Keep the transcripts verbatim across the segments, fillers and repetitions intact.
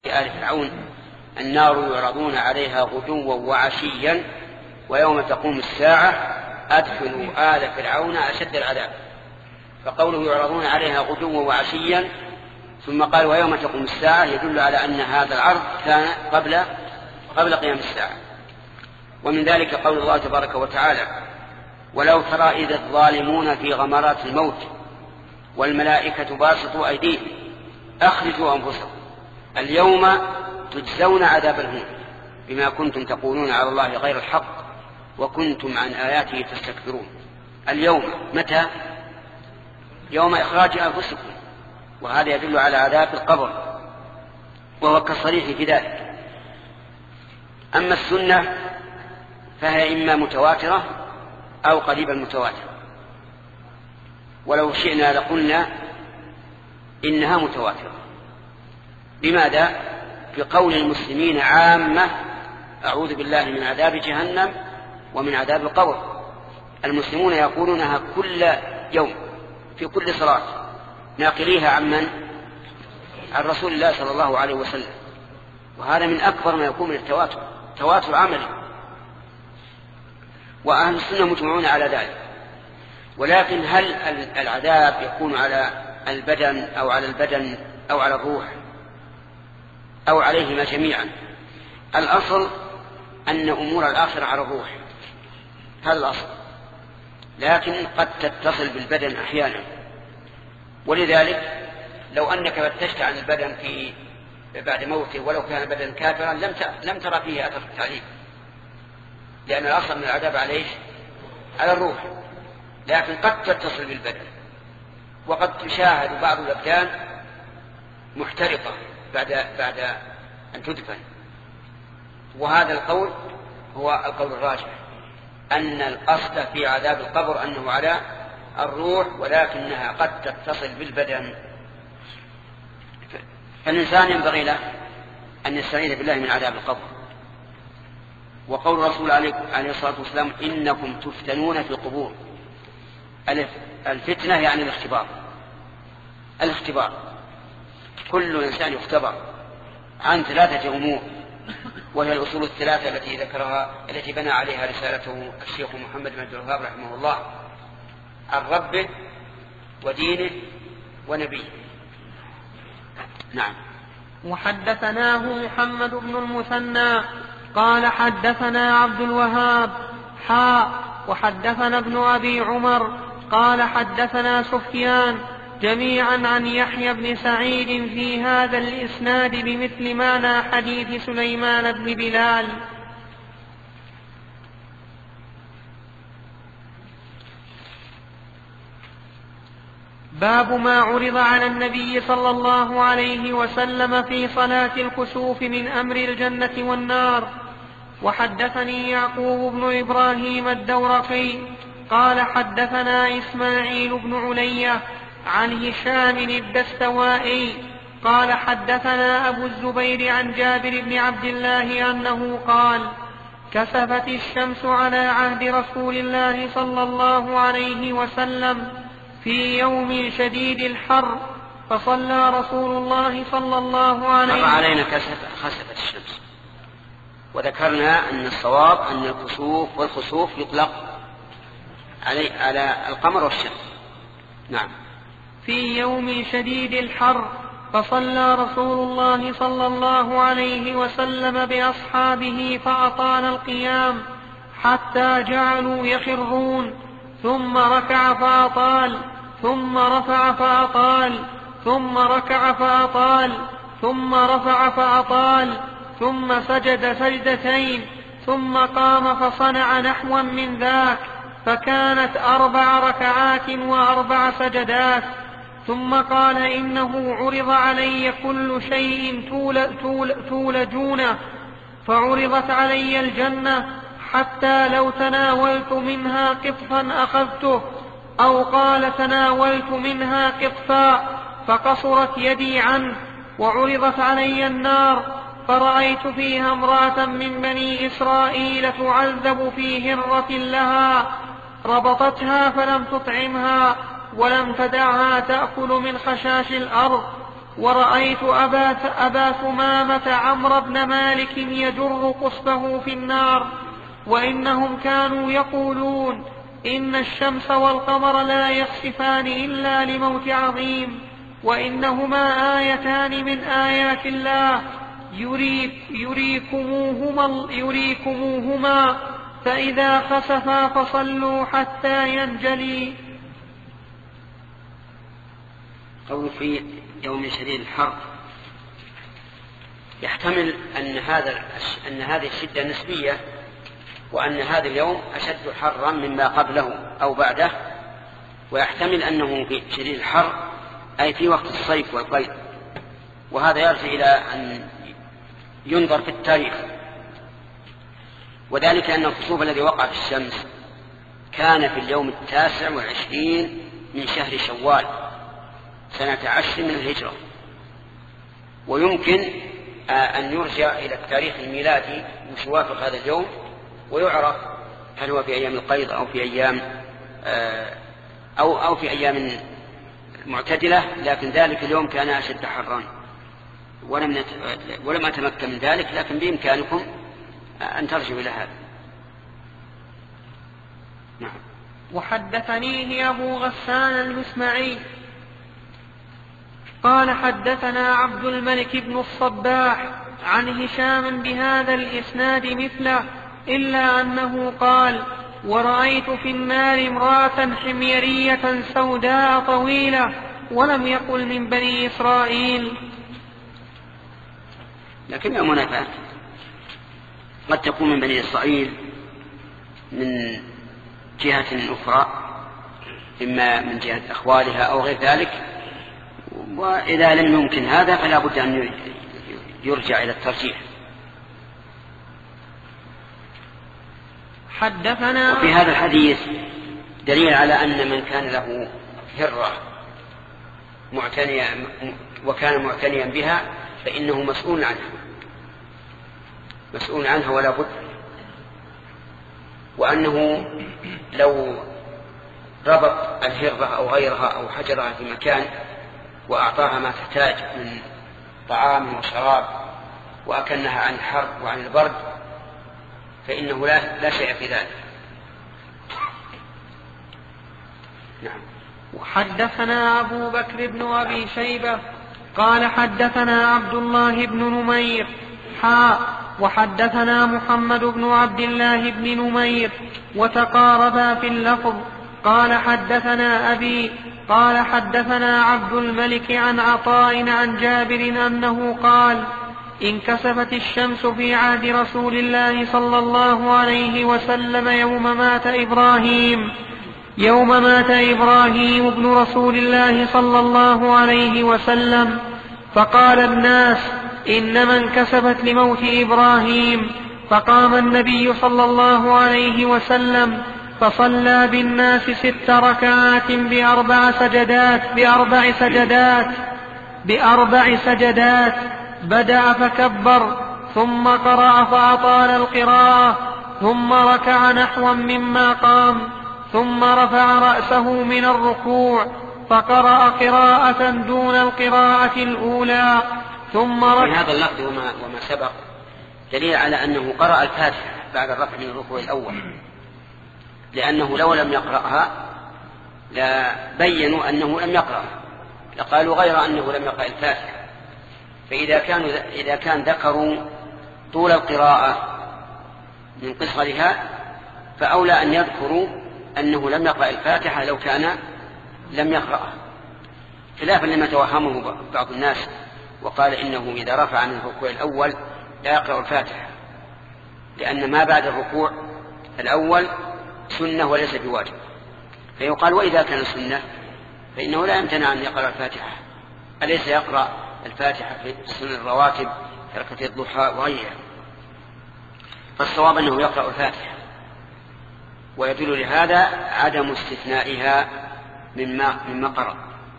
آل فرعون: النار يعرضون عليها غدوا وعشيا ويوم تقوم الساعة أدخلوا آل فرعون أشد العذاب. فقوله يعرضون عليها غدوا وعشيا ثم قال ويوم تقوم الساعة يدل على أن هذا العرض كان قبل قبل قيام الساعة. ومن ذلك قول الله تبارك وتعالى: ولو ترى إذ الظالمون في غمرات الموت والملائكة باسطوا أيديهم أخرجوا أنفسكم اليوم تجزون عذاب الهون بما كنتم تقولون على الله غير الحق وكنتم عن آياته تستكبرون. اليوم متى؟ يوم إخراج أنفسكم، وهذا يدل على عذاب القبر وهو كالصريح في ذلك. أما السنة فهي إما متواترة أو قريبا متواترة، ولو شئنا لقلنا إنها متواترة. لماذا؟ بقول المسلمين عامة: أعوذ بالله من عذاب جهنم ومن عذاب القبر. المسلمون يقولونها كل يوم في كل صلاة، ناقليها عن من؟ عن رسول الله صلى الله عليه وسلم، وهذا من أكبر ما يكون من التواتر، تواتر عملي، وأهل السنة مجمعون على ذلك. ولكن هل العذاب يكون على البدن أو على البدن أو على الروح أو عليهما جميعا؟ الأصل أن أمور الآخرة على الروح، هذا الأصل، لكن قد تتصل بالبدن أحيانا. ولذلك لو أنك فتشت عن البدن في بعد موته ولو كان البدن كافرا لم لم ترى فيه أثر التعذيب، لأن الأصل من العذاب عليه على الروح، لكن قد تتصل بالبدن، وقد تشاهد بعض الأبدان محترقة بعد بعد أن تدفن. وهذا القول هو القول الراجح، أن الأصل في عذاب القبر أنه على الروح، ولكنها قد تتصل بالبدن. فالإنسان ينبغي له أن يستعيذ بالله من عذاب القبر. وقول الرسول عليه الصلاة والسلام: إنكم تفتنون في القبور. الفتنة يعني الاختبار، الاختبار كل إنسان يختبر عن ثلاثة أمور، وهي الأصول الثلاثة التي ذكرها التي بنى عليها رسالته الشيخ محمد بن عبد الوهاب رحمه الله: عن ربه ودينه ونبيه. نعم. وحدثناه محمد بن المثنى قال حدثنا عبد الوهاب حاء وحدثنا ابن أبي عمر قال حدثنا سفيان جميعا عن يحيى بن سعيد في هذا الإسناد بمثل معنى حديث سليمان بن بلال. باب ما عرض على النبي صلى الله عليه وسلم في صلاة الكسوف من أمر الجنة والنار. وحدثني يعقوب بن إبراهيم الدورقي قال حدثنا إسماعيل بن علية عن هشام الدستوائي قال حدثنا أبو الزبير عن جابر بن عبد الله أنه قال: كسفت الشمس على عهد رسول الله صلى الله عليه وسلم في يوم شديد الحر، فصلى رسول الله صلى الله عليه وسلم. مر علينا خسفت الشمس، وذكرنا أن الصواب أن الكسوف والخسوف يطلق علي على القمر والشمس. نعم. في يوم شديد الحر، فصلى رسول الله صلى الله عليه وسلم بأصحابه فأطال القيام حتى جعلوا يخرون، ثم ركع فأطال، ثم رفع فأطال، ثم ركع فأطال، ثم رفع فأطال، ثم سجد سجدتين، ثم قام فصنع نحوا من ذاك، فكانت أربع ركعات وأربع سجدات. ثم قال: إنه عرض علي كل شيء تول تول تولجونه، فعرضت علي الجنة حتى لو تناولت منها قطفا أخذته، أو قال: تناولت منها قطفا فقصرت يدي عنه. وعرضت علي النار، فرأيت فيها امرأة من بني إسرائيل تعذب في هرة لها، ربطتها فلم تطعمها ولم تدعها تأكل من خشاش الأرض، ورأيت أبا, أبا ثمامة عمرو بن مالك يجر قصبه في النار، وإنهم كانوا يقولون إن الشمس والقمر لا يخسفان إلا لموت عظيم، وإنهما آيتان من آيات الله يريك يريكموهما, يريكموهما فإذا خسفا فصلوا حتى ينجلي. قول في يوم شديد الحر يحتمل أن هذا أن هذه الشدة نسبية، وأن هذا اليوم أشد حرا مما قبله أو بعده، ويحتمل أنه في شديد الحر أي في وقت الصيف والقيد، وهذا يرجع إلى أن ينظر في التاريخ، وذلك أن الخسوف الذي وقع في الشمس كان في اليوم التاسع والعشرين من شهر شوال سنة عشر من الهجرة، ويمكن أن يرجع إلى التاريخ الميلادي مش يوافق هذا اليوم ويعرف هل هو في أيام القيض أو في أيام أو أو في أيام معتدلة، لكن ذلك اليوم كان أشد حرا، ولم نت... ولم أتمكن من ذلك، لكن بإمكانكم أن ترجعوا إلى هذا. نعم. وحدثنيه أبو غسان المسمعي قال حدثنا عبد الملك بن الصباح عن هشام بهذا الإسناد مثله، إلا أنه قال: ورأيت في النار امرأة حميرية سوداء طويلة، ولم يقل من بني إسرائيل. لكن منافات قد تكون من بني إسرائيل من جهة أخرى، إما من جهة أخوالها أو غير ذلك، وإذا لم يمكن هذا فلا بد أن يرجع إلى الترجيح. حدثنا. وفي هذا الحديث دليل على أن من كان له هرة معتنيا وكان معتنيا بها فإنه مسؤول عنها مسؤول عنها ولا بد، وأنه لو ربط الهرة أو غيرها أو حجرها في مكان وأعطاها ما تحتاج من طعام وشراب وأكنها عن الحر وعن البرد فإنه لا, لا شيء في ذلك. نعم. وحدثنا أبو بكر بن أبي شيبة قال حدثنا عبد الله بن نمير حاء وحدثنا محمد بن عبد الله بن نمير وتقاربا في اللفظ. قال حدثنا أبي قال حدثنا عبد الملك عن عطاء عن جابر أنه قال: انكسفت الشمس في عهد رسول الله صلى الله عليه وسلم يوم مات إبراهيم يوم مات إبراهيم ابن رسول الله صلى الله عليه وسلم، فقال الناس: إنما انكسفت لموت إبراهيم. فقام النبي صلى الله عليه وسلم فصلى بالناس ست ركعات بأربع سجدات بأربع سجدات بأربع سجدات بدأ فكبر ثم قرأ فأطال القراءة ثم ركع نحوا مما قام ثم رفع رأسه من الركوع فقرأ قراءة دون القراءة الأولى ثم ركع. من هذا اللفظ وما, وما سبق دليل على أنه قرأ الفاتحة بعد الرفع من الركوع الأول، لأنه لو لم يقرأها لبينوا أنه لم يقرأها، لقالوا غير أنه لم يقرأ الفاتحة. فإذا كانوا إذا كان ذكروا طول القراءة من قصرها فأولى أن يذكروا أنه لم يقرأ الفاتحة لو كان لم يقرأها، خلافا لما توهمه بعض الناس وقال إنه إذا رفع عن الركوع الأول لا يقرأ الفاتحة، لأن ما بعد الركوع الأول سنة وليس بواجب، فيقال وإذا كان سنة فإنه لا يمتنع أن يقرأ الفاتحة، أليس يقرأ الفاتحة في سنن الرواتب ركعتي الضحى وغيرها؟ فالصواب أنه يقرأ الفاتحة، ويدل لهذا عدم استثنائها مما مما قرأ.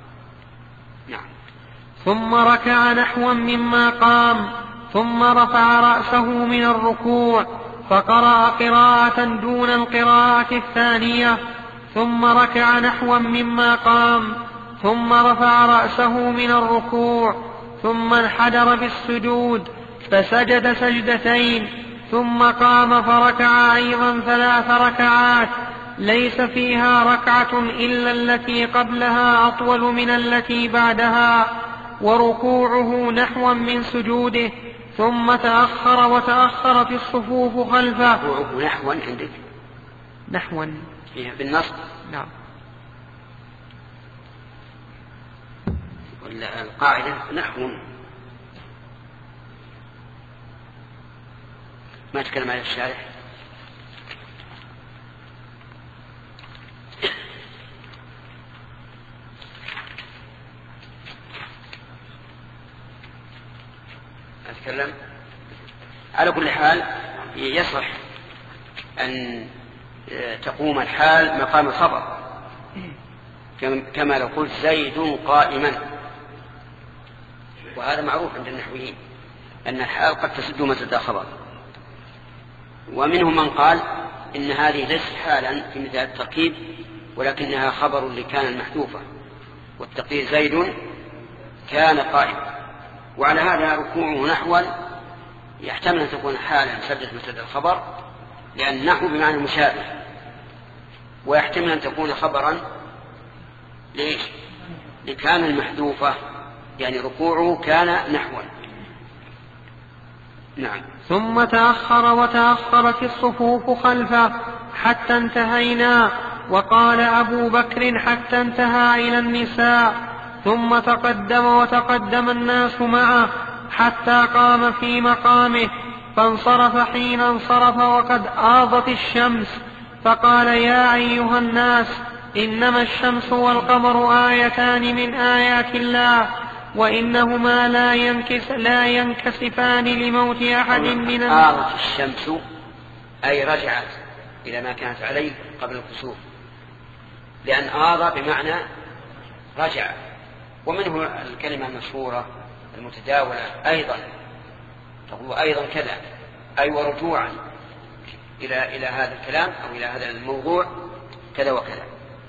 نعم. ثم ركع نحوا مما قام ثم رفع رأسه من الركوع فقرأ قراءة دون القراءة الثانية ثم ركع نحوا مما قام ثم رفع رأسه من الركوع ثم انحدر بالسجود فسجد سجدتين ثم قام فركع أيضا ثلاث ركعات ليس فيها ركعة إلا التي قبلها أطول من التي بعدها وركوعه نحوا من سجوده ثم تأخر وتأخرت الصفوف خلفه. ركوعه نحوا عندك نحوا بالنصب نعم ولا القاعدة نحو ما تكلم على الشارح أتكلم. على كل حال يصح أن تقوم الحال مقام الخبر كما لو قلت زيد قائما، وهذا معروف عند النحويين أن الحال قد تسد مسد الخبر. ومنهم من قال إن هذه ليست حالا في مثال التركيب ولكنها خبر لكان المحذوفة، والتقدير زيد كان قائما. وعلى هذا ركوعه نحوا يحتمل أن تكون حالا سدت مسد الخبر لأن نحو بمعنى المشابه، ويحتمل أن تكون خبرا ليش لكان المحذوفة يعني ركوعه كان نحوا. نعم. ثم تأخر وتأخرت الصفوف خلفه حتى انتهينا، وقال أبو بكر حتى انتهى إلى النساء، ثم تقدم وتقدم الناس معه حتى قام في مقامه فانصرف حين انصرف وقد آضت الشمس فقال يا أيها الناس إنما الشمس والقمر آيتان من آيات الله وإنهما لا, ينكس لا ينكسفان لموت أحد من آضت الشمس أي رجعت إلى ما كانت عليه قبل الكسوف، لأن آض بمعنى رجع. ومنه الكلمة المشهورة المتداولة أيضا تقول أيضا كذا أي ورجوعا إلى إلى هذا الكلام أو إلى هذا الموضوع كذا وكذا.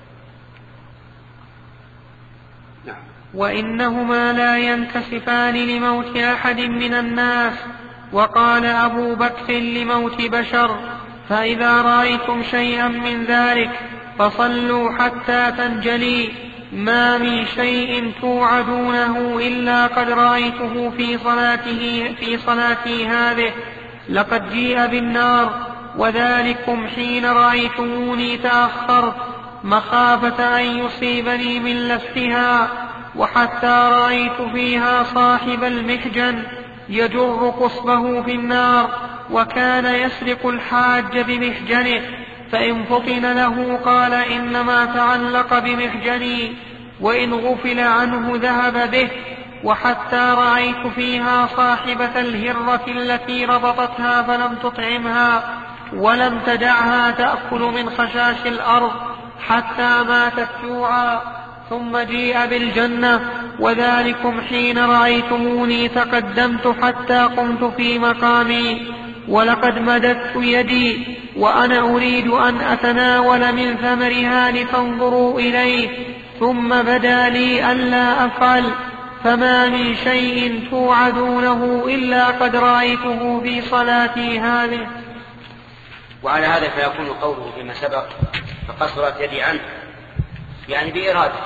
نعم. وإنهما لا ينكسفان لموت أحد من الناس. وقال أبو بكر لموت بشر فإذا رأيتم شيئا من ذلك فصلوا حتى تنجلي، ما من شيء توعدونه إلا قد رأيته في صلاته في صلاتي هذه، لقد جيء بالنار وذلكم حين رأيتموني تأخرت مخافة أن يصيبني من لفتها، وحتى رأيت فيها صاحب المحجن يجر قصبه في النار وكان يسرق الحاج بمحجنه، فإن فطن له قال إنما تعلق بمحجني، وإن غفل عنه ذهب به. وحتى رأيت فيها صاحبة الهرة التي ربطتها فلم تطعمها ولم تدعها تأكل من خشاش الأرض حتى ماتت جوعا، ثم جيء بالجنة وذلكم حين رأيتموني تقدمت حتى قمت في مقامي، ولقد مددت يدي وأنا أريد أن أتناول من ثمرها لتنظروا إليه، ثم بدا لي ألا أفعل، فما من شيء توعدونه إلا قد رأيته في صلاتي هذه. وعلى هذا فيكون قوله فيما سبق فقصرت يدي عنه يعني بإرادته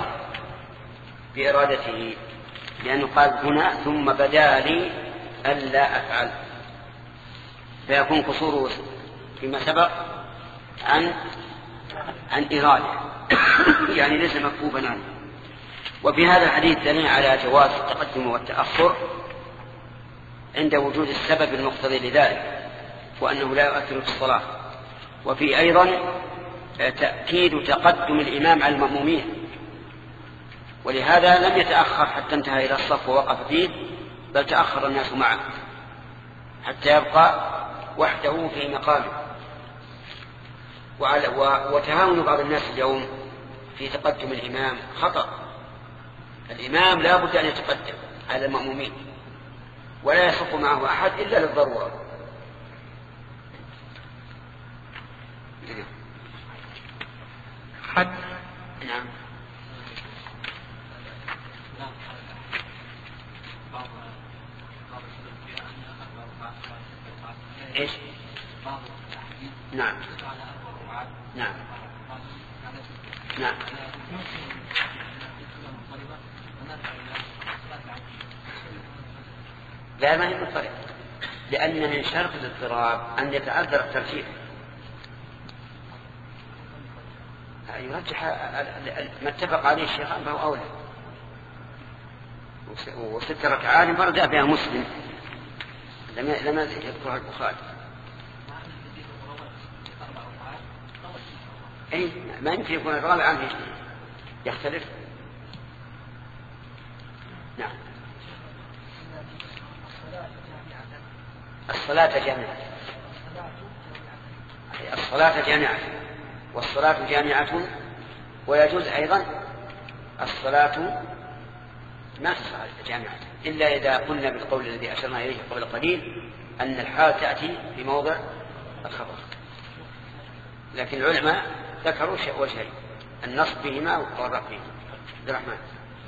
بإرادته لأنه قال هنا ثم بدا لي ألا أفعل، فيكون قصوره فيما سبق عن عن إرادة يعني ليس مكفوفا عنه. وفي هذا الحديث دليل على جواز التقدم والتأخر عند وجود السبب المقتضي لذلك وأنه لا يؤثر في الصلاة. وفي أيضا تأكيد تقدم الإمام على المأمومين، ولهذا لم يتأخر حتى انتهى إلى الصف ووقف فيه، بل تأخر الناس معه حتى يبقى وحده في مقامه. وتهاون بعض الناس اليوم في تقدم الإمام خطأ. الإمام لا بد أن يتقدم على المأمومين ولا يصف معه أحد إلا للضرورة. حد نعم. إيش؟ نعم نعم نعم لا ما هي مضطرب، لأن من شرط الاضطراب أن يتعذر الترتيب. يرجح ما اتفق عليه الشيخان فهو أولى. وست ركعات مرة جاء بها مسلم لما يذكرها البخاري. أي ما يمكن يكون الرابع عنه يختلف. نعم الصلاة جامعة، الصلاة جامعة والصلاة جامعة. ويجوز أيضا الصلاة ما تصح جامعة إلا إذا قلنا بالقول الذي أشرنا إليه قبل قليل أن الحال تأتي في موضع الخبر. لكن العلماء ذكروا شيء وشيء النصب بهما والرفع بهما. عبد الرحمن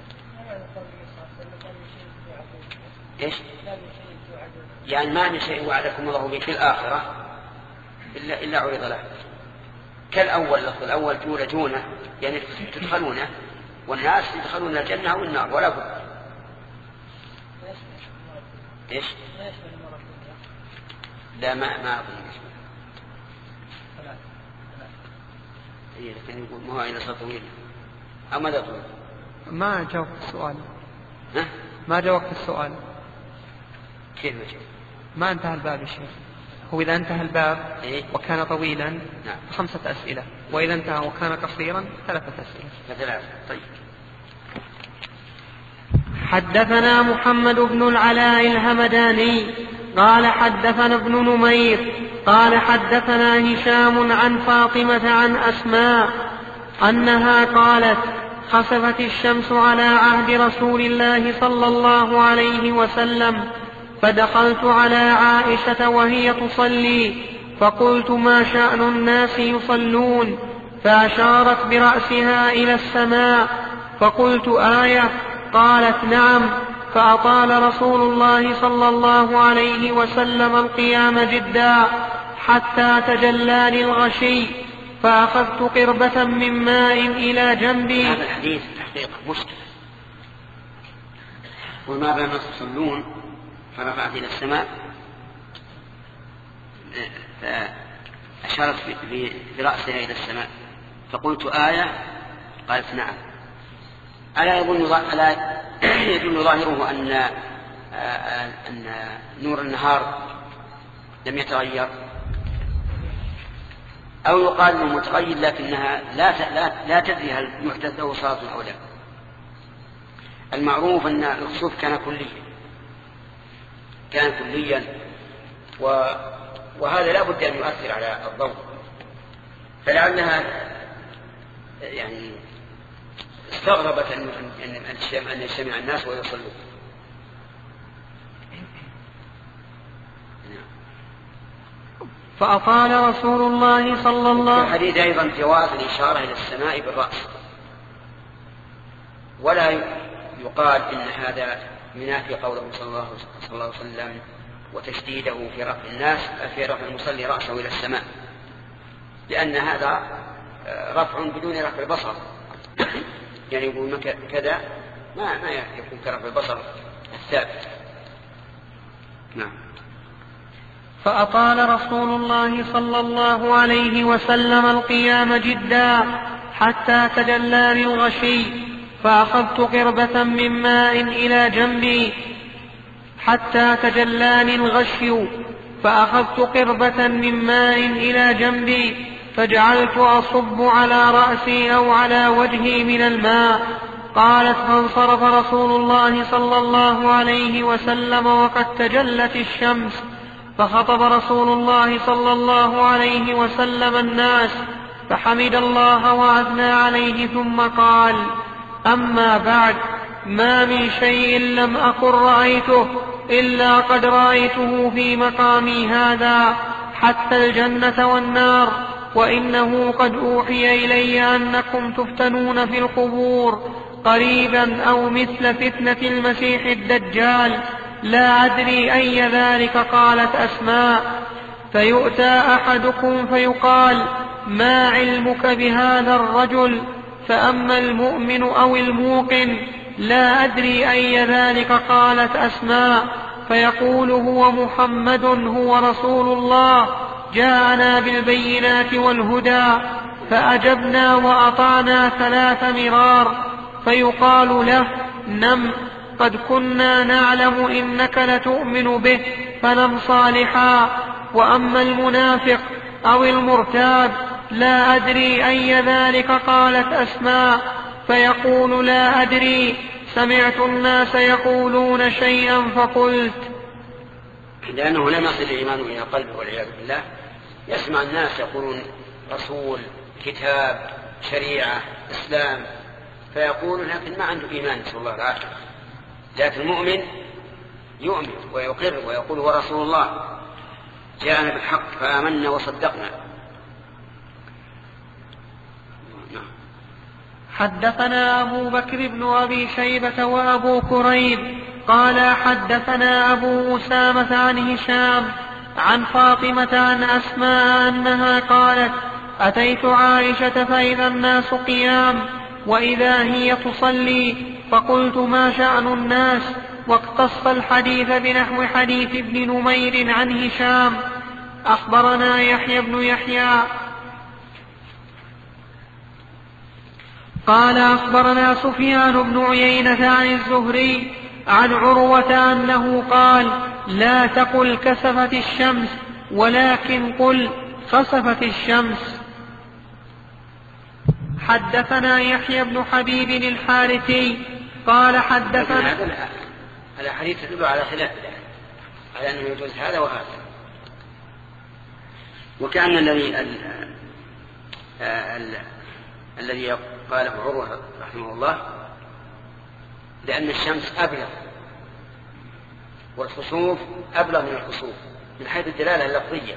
إيش؟ يعني ما من شيء وعدكم الله به في الآخرة إلا, إلا عرض له، كالأول لفظ الأول تولجونه يعني تدخلونه والناس يدخلون الجنة والنار ولا بد. إيش؟ لا ما ما أظن إيه لكن يقول ما هو إلى صوت طويل أو ماذا طويل؟ ما جاوبت السؤال. ها؟ ما جاوبت السؤال. كيف ما جاوب؟ ما انتهى الباب يا شيخ. هو إذا انتهى الباب إيه؟ وكان طويلا نعم. خمسة أسئلة، وإذا انتهى وكان قصيرا ثلاثة أسئلة. ثلاثة. طيب. حدثنا محمد بن العلاء الهمداني قال حدثنا ابن نمير قال حدثنا هشام عن فاطمة عن أسماء أنها قالت خسفت الشمس على عهد رسول الله صلى الله عليه وسلم، فدخلت على عائشة وهي تصلي فقلت ما شأن الناس يصلون؟ فأشارت برأسها إلى السماء فقلت آية؟ قالت نعم. فأطال رسول الله صلى الله عليه وسلم القيام جدا حتى تجلاني الغشي، فأخذت قربة من ماء إلى جنبي. هذا الحديث تحقيق مشكلة. وما بين تصلون فرفعت إلى السماء فأشارت برأسها إلى السماء فقلت آية؟ قالت نعم. ألا يظن ألا يدل ظاهره أن أن نور النهار لم يتغير، أو يقال أنه متغير لكنها لا لا لا تدري هل يحدث له صلاة أو لا. المعروف أن الخسوف كان كليا كان كليا وهذا لا بد أن يؤثر على الضوء، فلعلها يعني استغربت أن يجتمع الناس ويصلوا. فأطال رسول الله صلى الله عليه وسلم. الحديث أيضا جواز الإشارة إلى السماء بالرأس، ولا يقال إن هذا منافي قوله صلى الله عليه وسلم وتشديده في رفع الناس في رفع المصلي رأسه إلى السماء، لأن هذا رفع بدون رفع البصر. يعني يقول كذا ما ما يكون كرفع البصر الثابت. نعم. فأطال رسول الله صلى الله عليه وسلم القيام جدا حتى تجلاني الغشي، فأخذت قربة من ماء إلى جنبي حتى تجلاني الغشي فأخذت قربة من ماء إلى جنبي فجعلت أصب على رأسي أو على وجهي من الماء. قالت فانصرف رسول الله صلى الله عليه وسلم وقد تجلت الشمس، فخطب رسول الله صلى الله عليه وسلم الناس فحمد الله وأثنى عليه ثم قال: أما بعد، ما من شيء لم أكن رأيته إلا قد رأيته في مقامي هذا حتى الجنة والنار، وإنه قد أوحي إلي أنكم تفتنون في القبور قريبا أو مثل فتنة المسيح الدجال، لا أدري أي ذلك. قالت أسماء: فيؤتى أحدكم فيقال: ما علمك بهذا الرجل؟ فأما المؤمن أو الموقن: لا أدري أي ذلك. قالت أسماء: فيقول: هو محمد، هو رسول الله، جاءنا بالبينات والهدى، فأجبنا وأطعنا ثلاث مرار. فيقال له: نم، قد كنا نعلم إنك لتؤمن به، فنم صالحا. وأما المنافق أو المرتاب: لا أدري أي ذلك. قالت أسماء: فيقول: لا أدري، سمعت الناس يقولون شيئا فقلت. لأنه لم يصل الإيمان إلى قلبه والعياذ بالله، يسمع الناس يقولون رسول، كتاب، شريعة، إسلام، فيقول لكن ما عنده إيمان، نسأل الله العافية. لكن المؤمن يؤمن ويقر ويقول: هو رسول الله، جاءنا بالحق فآمنا وصدقنا. حدثنا أبو بكر بن أبي شيبة وأبو كريب قال حدثنا أبو أسامة عن هشام عن فاطمة عن أسماء أنها قالت: أتيت عائشة فإذا الناس قيام وإذا هي تصلي، فقلت: ما شأن الناس؟ واقتص الحديث بنحو حديث ابن نمير عن هشام. أخبرنا يحيى بن يحيى قال أخبرنا سفيان بن عيينة عن الزهري عن عروة أنه قال: لا تقل كسفت الشمس، ولكن قل خسفت الشمس. حدثنا يحيى بن حبيب الحارثي قال حدثنا هذا حديث يدل على خلاف ذلك، على أنه يجوز هذا وهذا. وكأن الذي الذي قاله عروة رحمه الله لأن الشمس أبلغ والخسوف أبلغ من الخسوف من حيث الدلالة اللفظية.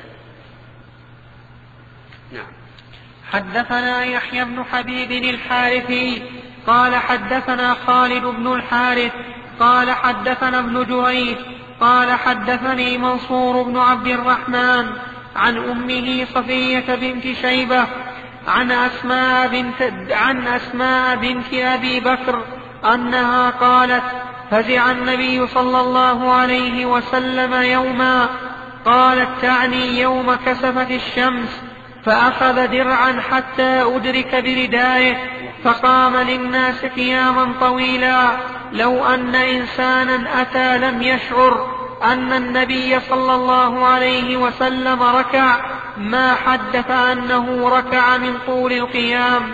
نعم. حدثنا يحيى بن حبيب الحارثي قال حدثنا خالد بن الحارث قال حدثنا ابن جريج قال حدثني منصور بن عبد الرحمن عن أمه صفية بنت شيبة عن أسماء بنت, عن أسماء بنت أبي بكر أنها قالت: فزع النبي صلى الله عليه وسلم يوما. قالت: تعني يوم كسفت الشمس، فأخذ درعا حتى أدرك بردائه، فقام للناس قياما طويلا، لو أن إنسانا أتى لم يشعر أن النبي صلى الله عليه وسلم ركع ما حدث أنه ركع من طول القيام.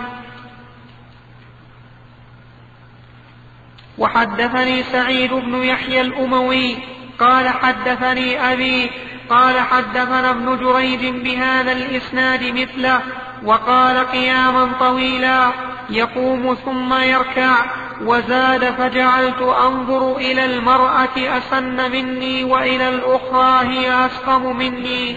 وحدثني سعيد بن يحيى الأموي قال حدثني أبي قال حدثنا ابن جريج بهذا الإسناد مثله، وقال: قياما طويلا يقوم ثم يركع. وزاد: فجعلت أنظر إلى المرأة أسن مني وإلى الأخرى هي أسقم مني.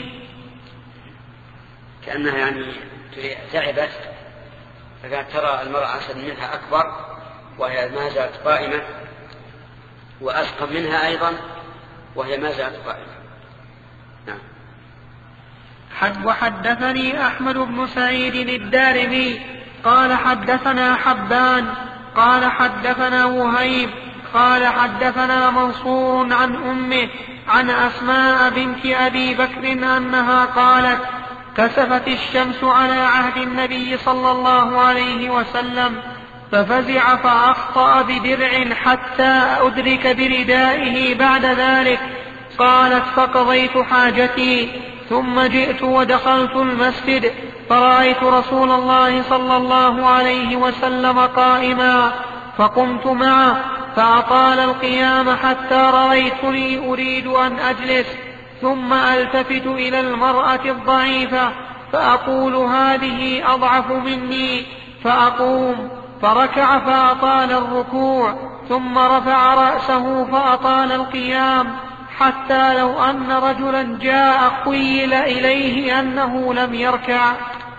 كأنها يعني تعبت، فكانت ترى المرأة أسن منها أكبر وهي ما زالت قائمة، وأسقم منها أيضا وهي ما زالت قائمة. نعم. حد وحدثني أحمد بن سعيد الدارمي قال حدثنا حبان قال حدثنا وهيب قال حدثنا منصور عن أمه عن أسماء بنت أبي بكر أنها قالت: كسفت الشمس على عهد النبي صلى الله عليه وسلم، ففزع فأخطأ بدرع حتى أدرك بردائه بعد ذلك. قالت: فقضيت حاجتي ثم جئت ودخلت المسجد، فرأيت رسول الله صلى الله عليه وسلم قائما، فقمت معه فأطال القيام حتى رأيتني أريد أن أجلس، ثم ألتفت إلى المرأة الضعيفة فأقول: هذه أضعف مني، فأقوم، فركع فأطال الركوع، ثم رفع رأسه فأطال القيام، حتى لو أن رجلا جاء خيل إليه أنه لم يركع.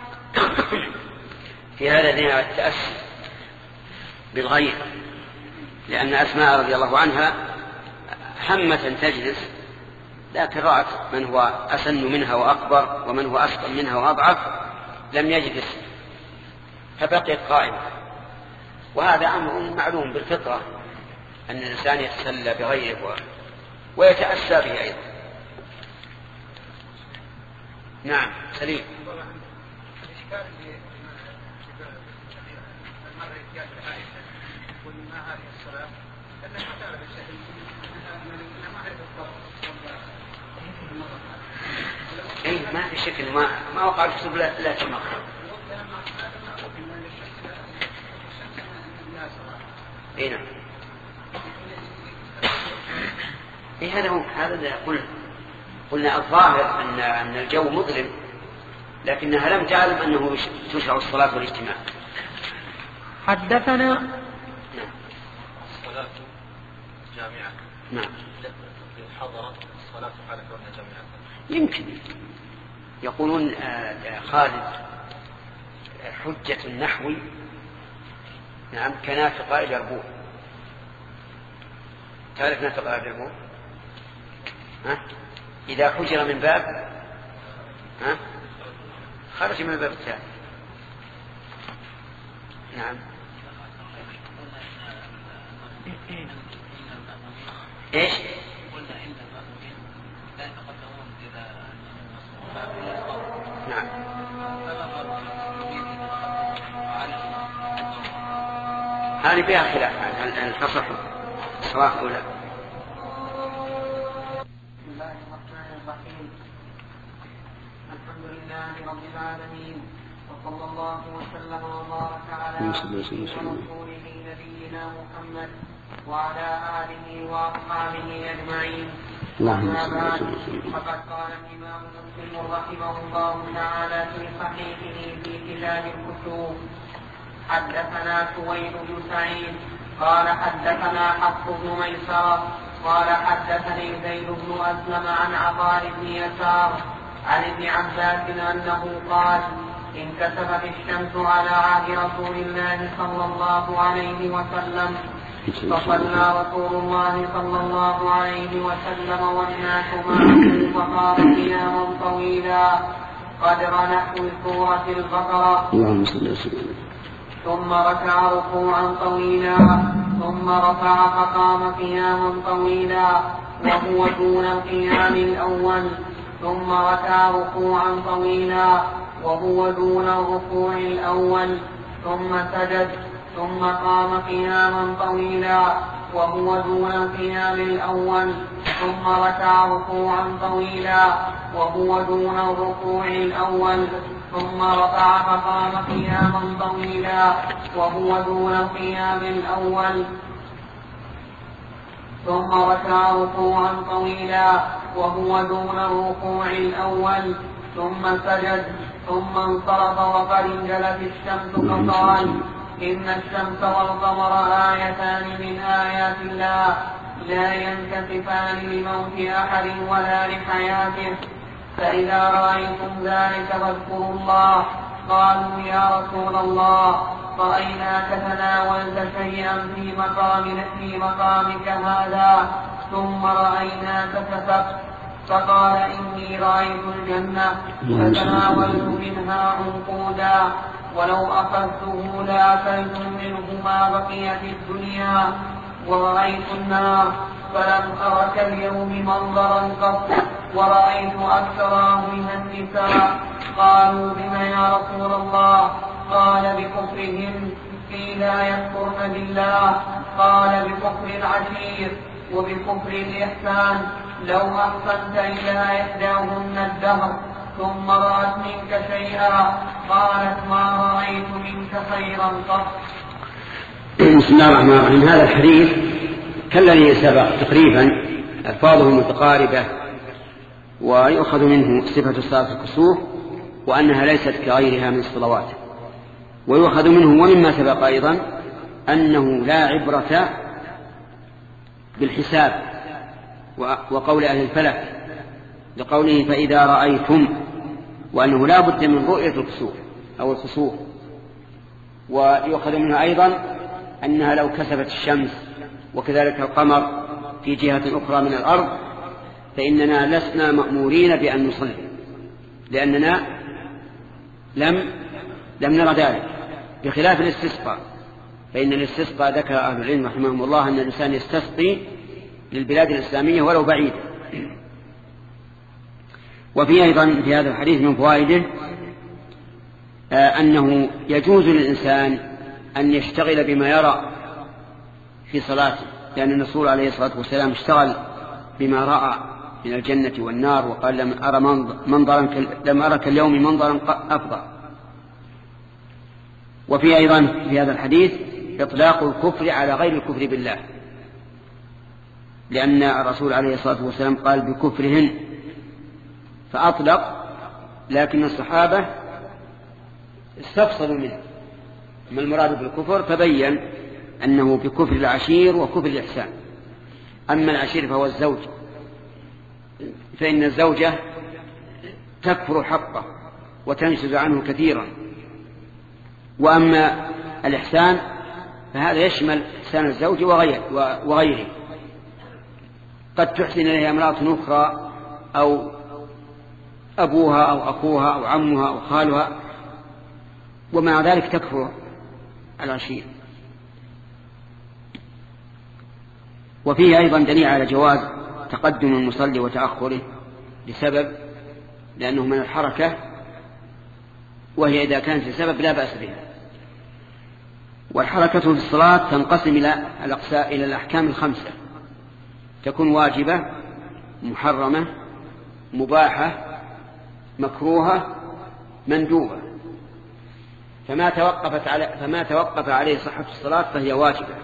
في هذا دين على التأسي بالغير، لأن أسماء رضي الله عنها همة تجلس لكن رأت من هو أسن منها وأكبر ومن هو أسقل منها وأضعف لم يجلس فبقيت قائمة. وهذا أمر معلوم بالفطرة أن الإنسان يتسلى بغيره ويتأسى به أيضا. نعم سليم. اي ما في شكل ما ما وقع الكسوف لا لا تمر. اي نعم. اي هذا هو هذا اللي قلنا قلنا الظاهر ان ان الجو مظلم لكنها لم تعلم انه تشرع الصلاة والاجتماع. حدثنا. نعم. الصلاة جامعة. نعم. حضرت الصلاة على كونها جامعة. يمكن يقولون خالد حجة النحو نعم كنافق إلى ربوع. تعرف نافق إلى ربوع؟ ها؟ إذا حجر من باب ها؟ خرج من الباب الثاني. نعم. ايش؟ نعم. هذه بها خلاف هل تصح صلاة أو لا. بسم الله الرحمن الرحيم. الحمد لله رب العالمين وصلى الله وسلم وبارك على رسوله نبينا محمد وعلى آله وأصحابه أجمعين. أما بعد فقد قال الإمام مسلم رحمه الله تعالى في صحيحه في كتاب الكسوف حدثنا سويد بن سعيد قال حدثنا حفص بن ميسرة قال حدثني زيد بن أسلم عن عطاء بن يسار عن ابن عباس أنه قال انكسفت الشمس على عهد رسول الله صلى الله عليه وسلم فصلى رسول الله صلى الله عليه وسلم والناس معه فقام قياما طويلا قدر نحو سورة البقرة ثم ركع ركوعا طويلا ثم رفع فقام قياما طويلا وهو دون القيام الأول ثم ركع ركوعا طويلا وهو دون الركوع الأول ثم سجد ثم قام قياما طويلا وهو دون القيام الأول ثم ركع ركوعا طويلا وهو دون الركوع الأول ثم رفع فقام قياما طويلا وهو دون القيام الأول ثم ركع ركوعا طويلا وهو دون الركوع الأول ثم سجد ثم انصرف وقد انجلت الشمس فقال إن الشمس والقمر آيتان من آيات الله لا ينكسفان لموت أحد ولا لحياته فإذا رأيتم ذلك فاذكروا الله. قالوا يا رسول الله رأيناك تناولت شيئا في مقام في مقامك هذا ثم رأيناك كسفت فقال إني رأيت الجنة فتناولت منها عنقودا ولو أخذته لأكلت منه ما بقي في الدنيا ورأيت النار فلم أرك اليوم منظرا قط ورأيت أكثر منها النساء. قالوا بما يا رسول الله؟ قال بكفرهن في لا يكفرن بالله. قال بكفر العشير وبكفر الإحسان. لو أحسنت إلى إحداهن الدهر ثم رأت منك شيئا قالت ما رأيت منك خيرا قط. بسم الله الرحمن الرحيم. هذا الحديث كالذي سبق تقريبا ألفاظه متقاربة ويؤخذ منه صفة صلاة الكسوف وأنها ليست كغيرها من الصلوات ويؤخذ منه ومما سبق أيضا أنه لا عبرة بالحساب وقول أهل الفلك لقوله فإذا رأيتم وأنه لا بد من رؤية الكسوف أو الخسوف. ويؤخذ منها أيضا أنها لو كسفت الشمس وكذلك القمر في جهة أخرى من الأرض فإننا لسنا مأمورين بأن نصلي، لأننا لم لم نرى ذلك، بخلاف الاستسقاء، فإن الاستسقاء ذكر أهل العلم رحمهم الله أن الإنسان يستسقي للبلاد الإسلامية ولو بعيدة. وفي أيضا في هذا الحديث من فوائده أنه يجوز للإنسان أن يشتغل بما يرى في صلاته، لأن الرسول عليه الصلاة والسلام اشتغل بما رأى من الجنة والنار، وقال لم أرى منظرا لم أرى كاليوم منظرا أفضل. وفي أيضا في هذا الحديث إطلاق الكفر على غير الكفر بالله، لأن الرسول عليه الصلاة والسلام قال بكفرهن فأطلق، لكن الصحابة استفصلوا منه ما المراد بالكفر، فبين أنه بكفر العشير وكفر الإحسان. أما العشير فهو الزوج، فإن الزوجة تكفر حقه وتنشز عنه كثيرا، وأما الإحسان فهذا يشمل إحسان الزوج وغيره. قد تحسن إليها امرأة أخرى أو أبوها أو أخوها أو عمها أو خالها، ومع ذلك تكفر العشير. وفيه أيضا دليل على جواز تقدم المصلي وتأخره لسبب، لأنه من الحركة، وهي إذا كانت لسبب لا بأس بها. والحركة في الصلاة تنقسم إلى الأقساء إلى الأحكام الخمسة، تكون واجبة، محرمة، مباحة، مكروهة، مندوبة. فما توقفت على فما توقف عليه صحة الصلاة فهي واجبة،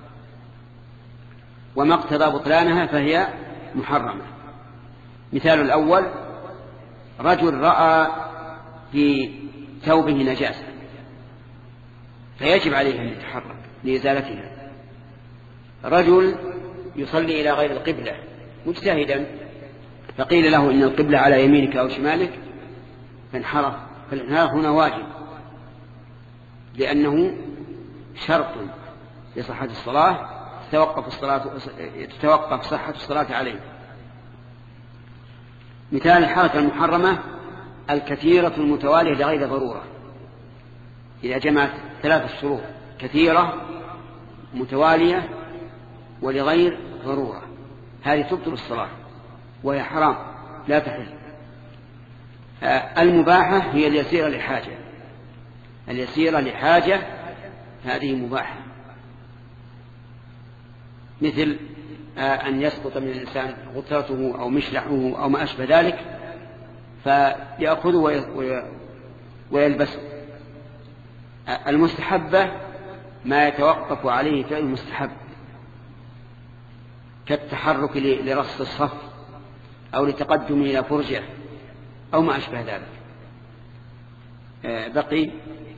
وما اقتضى بطلانها فهي محرمة. مثال الأول: رجل رأى في ثوبه نجاسة فيجب عليه أن يتحرك لإزالتها. رجل يصلي إلى غير القبلة مجتهدا، فقيل له إن القبلة على يمينك أو شمالك فانحرف، فالانحراف هنا واجب، لأنه شرط لصحة الصلاة، تتوقف الصلاة تتوقف صحة الصلاة عليه. مثال الحركة المحرمة: الكثيرة المتوالية لغير ضرورة، إذا جمعت ثلاث شروط: كثيرة، متوالية، ولغير ضرورة، هذه تبطل الصلاة وهي حرام لا تحل. المباحة هي اليسيرة لحاجة، اليسيرة لحاجة هذه مباحة، مثل أن يسقط من الإنسان غطرته أو مشلحه أو ما أشبه ذلك فيأخذه ويلبسه. المستحبة ما يتوقف عليه فعل المستحب، كالتحرك لرص الصف أو لتقدم إلى فرجة أو ما أشبه ذلك. بقي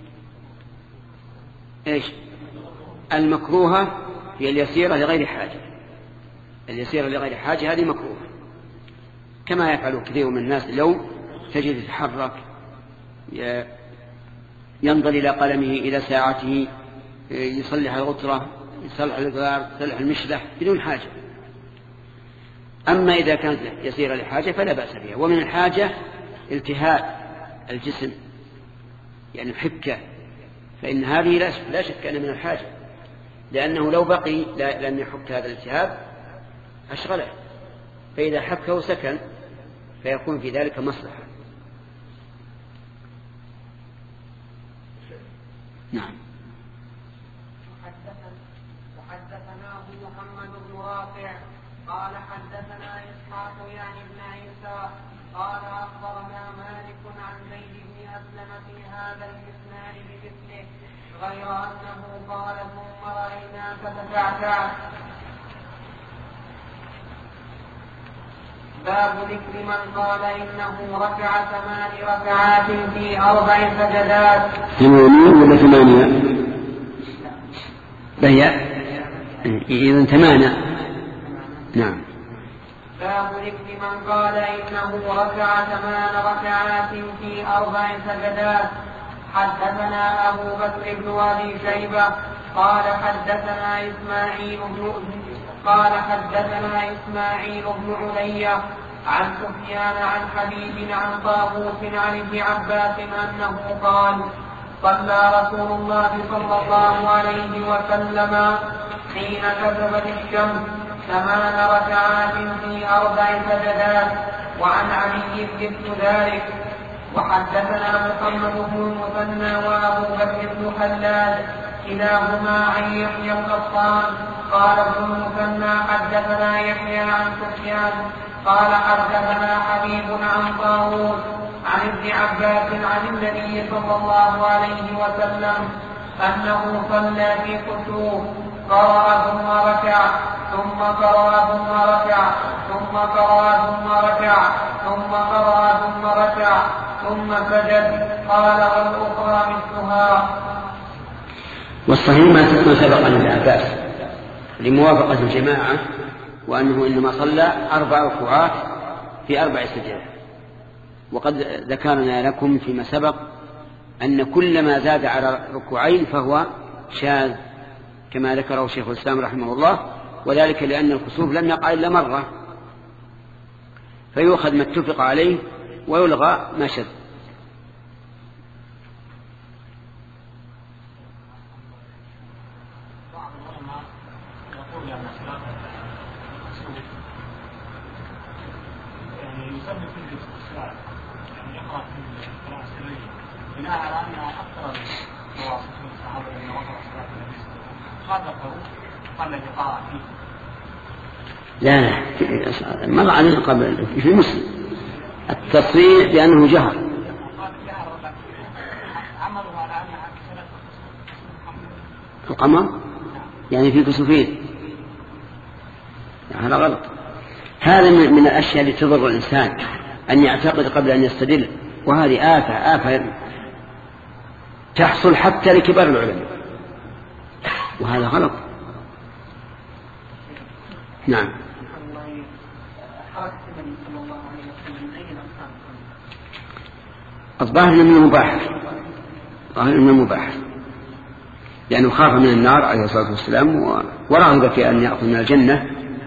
إيش؟ المكروهة هي اليسيرة لغير حاجة، اليسيرة لغير حاجة هذه مكروهة، كما يفعل كثير من الناس اليوم، تجد يتحرك، ينظر إلى قلمه، إلى ساعته، يصلح الغطرة، يصلح الغار، يصلح المشلح بدون حاجة. أما إذا كانت يسيرة لحاجة فلا بأس بها. ومن الحاجة التهاء الجسم، يعني حكة، فإن هذه لا شك أن من الحاجة، لأنه لو بقي لأن يحك هذا الالتهاب أشغله، فإذا حكه سكن فيكون في ذلك مصلحة. نعم. وحدثناه محمد بن رافع قال حدثنا إسحاق يعني بن عيسى قال أخبرنا مالك عن زيد بن أسلم في هذا الإسناد بمثله، غير أنه قال ثم رأيناك تتعتع. باب ذكر من قال إنه ركع ثمان ركعات في أربع سجدات. ثمانية ولا ثمانية؟ فهي إذن ثمانية. نعم. باب ذكر من قال إنه ركع ثمان ركعات في أربع سجدات. حدثنا أبو بكر بن أبي شيبة قال حدثنا إسماعيل بن قال حدثنا إسماعيل بن علي عن سفيان عن حبيب عن طاووس عن ابن عباس أنه قال صلى رسول الله صلى الله عليه وسلم حين كسفت الشمس ثمان ركعات في أربع سجدات. وعن علي مثل ذلك. وحدثنا محمد بن المثنى وأبو بكر بن خلاد كلاهما عن يحيى القطان قال ابن المثنى حدثنا يحيى عن سفيان قال حدثنا حبيب عن طاووس عن ابن عباس عن النبي صلى الله عليه وسلم أنه صلى في كسوف قرأ ثم ركع ثم قرأ ثم ركع ثم قرأ ثم ركع ثم قرأ ثم ركع ثم سجد. قال والأخرى مثلها. والصحيح ما سبق عن ابن عباس لموافقة الجماعة وأنه إنما صلى أربع ركوعات في أربع سجدات. وقد ذكرنا لكم فيما سبق أن كل ما زاد على ركوعين فهو شاذ كما ذكره شيخ الإسلام رحمه الله، وذلك لأن الكسوف لم يقع إلا مرة، فيؤخذ ما اتفق عليه ويلغى ما شذ. بناء على أن أكثر الواصفين الصحابة من وقت صلاة النبي صلى الله عليه وسلم قال ذكروا قال القراءة فيه. لا لا مر علينا قبل في مسلم التصريح بأنه جهر. عملوا على أنها القمر يعني في كسوفين، هذا غلط. هذا من الأشياء التي تضر الإنسان أن يعتقد قبل أن يستدل، وهذه آفة آفة تحصل حتى لكبار العلماء، وهذا غلط. نعم. الظاهر من المباح، الظاهر من المباح لأنه خاف من النار عليه الصلاة والسلام ورغب في أن يأخذ من الجنة.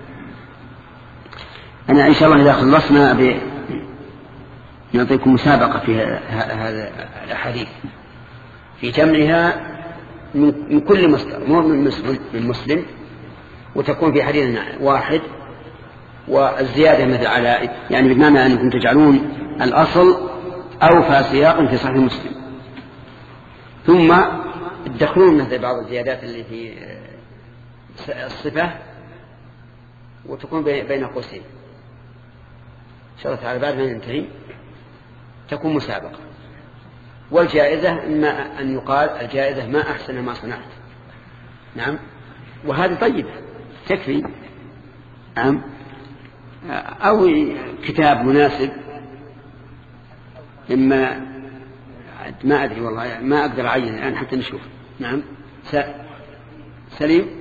أنا إن شاء الله إذا خلصنا نعطيكم مسابقة في هذا الأحاديث في جمعها من كل مصدر مو من مسلم، وتكون في حديث واحد، والزيادة مثل على يعني بمعنى أنكم تجعلون الأصل أوفى سياق في صحيح مسلم، ثم تدخلون مثل بعض الزيادات اللي في الصفة وتكون بين قوسين إن شاء الله تعالى. بعد ما ننتهي تكون مسابقة، والجائزة إما أن يقال الجائزة ما أحسن ما صنعت. نعم، وهذه طيبة تكفي. نعم، أو كتاب مناسب، إما ما أدري والله ما أقدر أعين الآن حتى نشوف. نعم سليم.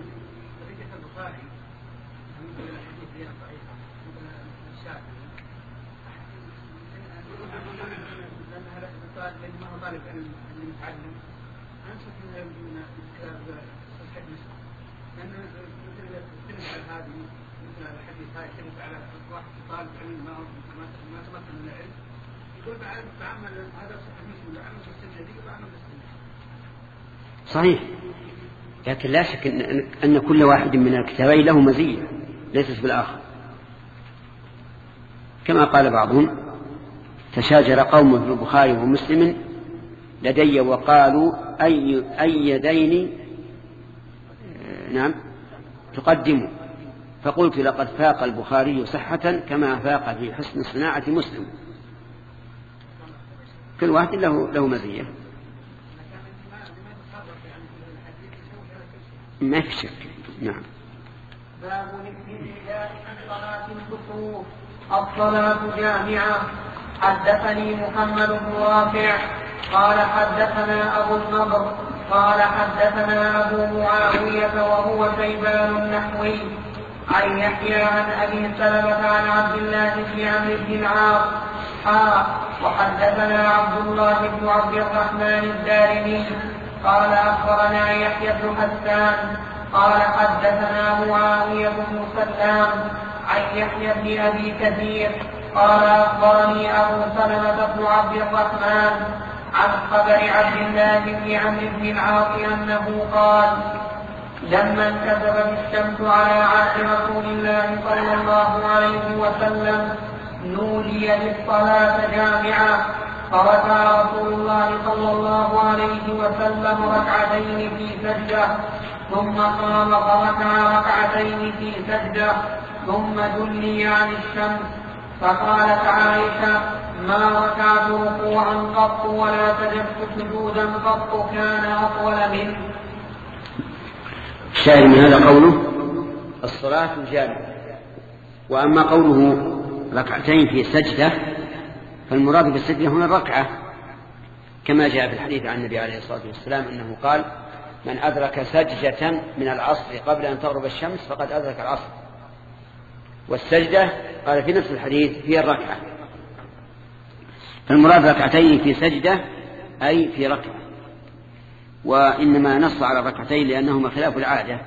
صحيح، لكن لا شك أن كل واحد من الكتابين له مزية ليست بالآخر، كما قال بعضهم تشاجر قوم في البخاري ومسلم لدي وقالوا أي, أي يدين نعم تقدموا، فقلت لقد فاق البخاري صحة كما فاق في حسن صناعة مسلم. كل واحد له, له مزية ما في شك. نعم. باب الابتداء عن صلاة الكسوف. الصلاة جامعة. حدثني محمد بن رافع قال حدثنا أبو النضر قال حدثنا أبو معاوية وهو شيبان النحوي عن يحيى عن أبي سلمة عن عبد الله بن عمرو بن العاص حا وحدثنا عبد الله بن عبد الرحمن الدارمي قال أخبرنا يحيى بن حسان قال حدثنا معاوية بن سلام عن يحيى بن أبي كثير قال أخبرني أبو سلمة بن عبد الرحمن عن خبر عبد الله بن عمرو بن العاص أنه قال لما انكسفت الشمس على عهد رسول الله صلى الله عليه وسلم نودي بالصلاة جامعة فركع رسول الله صلى الله عليه وسلم ركعتين في سجدة ثم قام فركع ركعتين في سجدة ثم دلي عن الشمس فقالت عائشة ما ركعت ركوعا قط ولا سجدت سجودا قط كان أطول منه. الشاهد من هذا قوله الصلاة الجامعة. وأما قوله ركعتين في سجدة فالمراد بالسجدة هنا الركعة كما جاء في الحديث عن النبي عليه الصلاة والسلام أنه قال من أدرك سجدة من العصر قبل أن تغرب الشمس فقد أدرك العصر. والسجدة قال في نفس الحديث هي الركعة. فالمراد ركعتين في سجدة أي في ركعة. وإنما نص على الركعتين لأنهما خلاف العادة.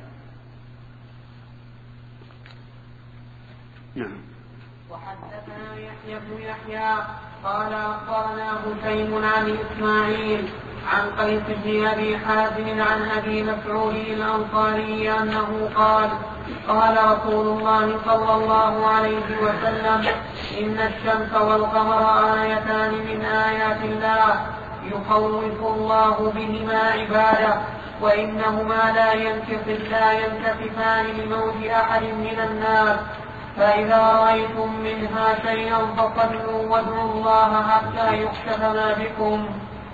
نعم. وحدثنا يحيى بن يحيى قال أخبرنا هشيم عن إسماعيل عن قيس بن أبي حازم عن أبي مسعود الأنصاري أنه قال قال رسول الله صلى الله عليه وسلم إن الشمس والقمر آيتان من آيات الله يخوف الله بهما عباده وإنهما لا ينكسف لا ينكسفان لموت أحد من الناس فإذا رأيتم منها شيئا فصلوا وادعوا الله حتى يكشف ما بكم.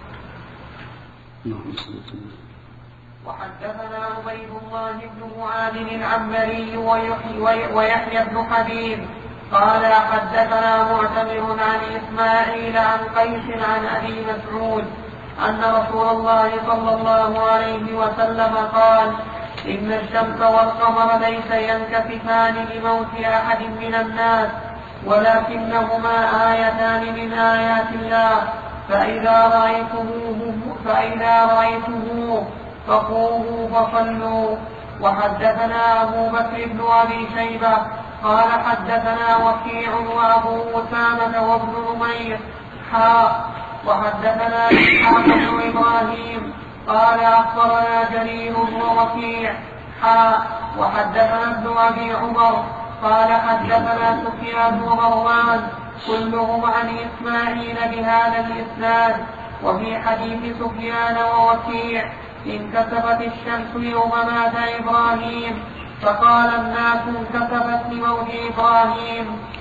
وحدثنا عبيد الله بن معاذ العنبري ويحيى بن حبيب قال حدثنا معتمر عن إسماعيل عن قيس عن أبي مسعود أن رسول الله صلى الله عليه وسلم قال إن الشمس والقمر ليس ينكسفان لموت أحد من الناس ولكنهما آيتان من آيات الله فإذا رأيتموه فإذا رأيتموه فقوموا فصلوا. وحدثنا أبو بكر بن أبي شيبة قال حدثنا وكيع وأبو أسامة وابن نمير حاء وحدثنا إسحاق بن إبراهيم قال أخبرنا جرير ووكيع حاء وحدثنا ابن أبي عمر قال حدثنا سفيان ومروان كلهم عن إسماعيل بهذا الإسناد. وفي حديث سفيان ووكيع انكسفت الشمس يوم مات إبراهيم فقال الناس انكسفت لموت إبراهيم.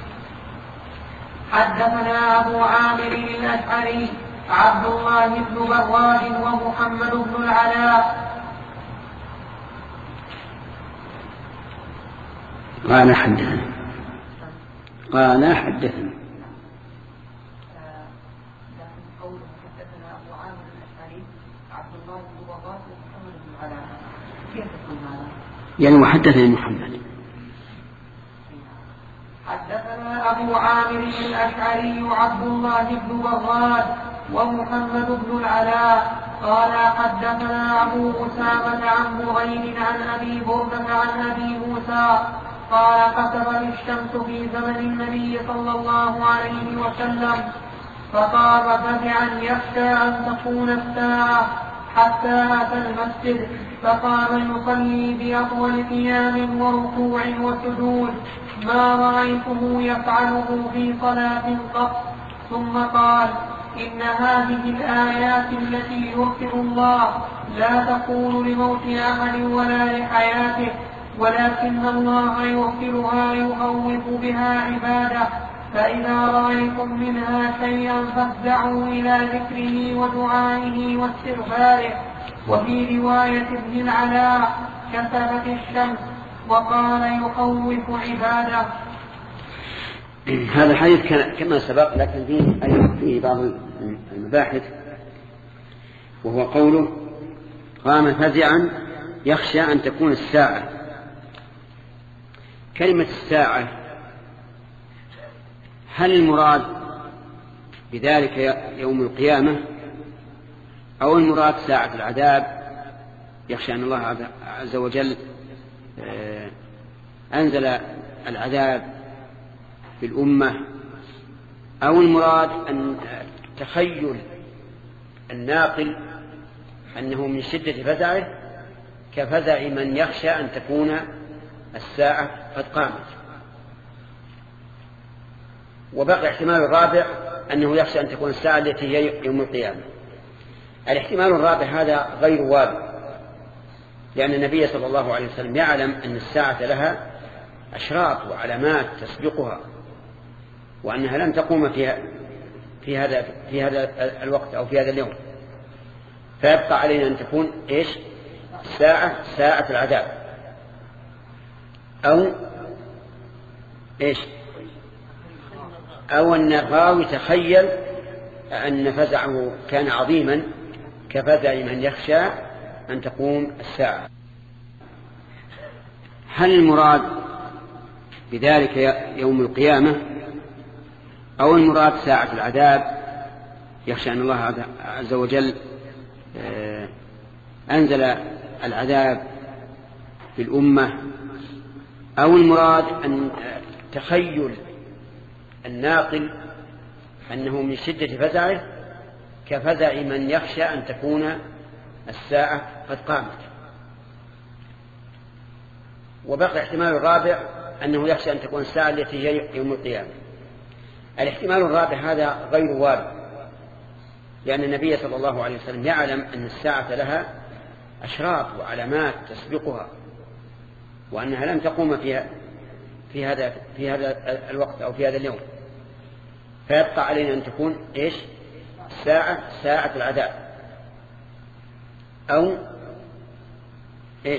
حدثنا أبو عامر الأشعري عبد الله بن براد ومحمد بن العلاء قال حدثنا قال حدثنا يعني وحدثني محمد. حدثنا أبو عامر الأشعري عبد الله بن براد ومحمد بن العلاء قال حدثنا أبو أسامة عن مغير عن أبي بردة عن أبي موسى قال كسفت الشمس في زمن النبي صلى الله عليه وسلم فقام فزعا يخشى أن تكون الساعة حتى أتى المسجد فقام يصلي بأطول قيام وركوع وسجود ما رأيته يفعله في صلاة قط. ثم قال إن هذه الآيات التي يرسل الله لا تكون لموت أحد ولا لحياته ولكن الله يرسلها يخوف بها عباده فإذا رأيتم منها شيئا فافزعوا إلى ذكره ودعائه واستغفاره. وفي رواية ابن العلاء كسفت الشمس وقال يخوف عباده. هذا الحديث كما سبق لكن فيه أيضا فيه بعض المباحث وهو قوله قام فزعا يخشى أن تكون الساعة. كلمة الساعة هل المراد بذلك يوم القيامة أو المراد ساعة العذاب يخشى أن الله عز وجل أنزل العذاب في الأمة، أو المراد أن تخيل الناقل أنه من شدة فزعه كفزع من يخشى أن تكون الساعة قد قامت. وبقي احتمال الرابع أنه يخشى أن تكون الساعة التي هي يوم القيامة. الاحتمال الرابع هذا غير وارد، لأن النبي صلى الله عليه وسلم يعلم أن الساعة لها أشراط وعلامات تسبقها، وأنها لن تقوم فيها في هذا في هذا الوقت أو في هذا اليوم، فيبقى علينا أن تكون إيش؟ الساعة ساعة العذاب، أو إيش؟ أو أن الراوي تخيل أن فزعه كان عظيما كفزع من يخشى أن تقوم الساعة. هل المراد بذلك يوم القيامة أو المراد ساعة العذاب، يخشى أن الله عز وجل أنزل العذاب في الأمة، أو المراد أن تخيل الناقل أنه من شدة فزعه كفزع من يخشى أن تكون الساعة قد قامت. وبقي احتمال الرابع أنه يخشى أن تكون الساعة التي هي يوم القيامة. الاحتمال الرابع هذا غير وارد، لأن النبي صلى الله عليه وسلم يعلم أن الساعة لها أشراط وعلامات تسبقها، وأنها لن تقوم فيها في هذا في هذا الوقت أو في هذا اليوم، فيبقى علينا أن تكون إيش؟ ساعة ساعة العذاب، أو إيش؟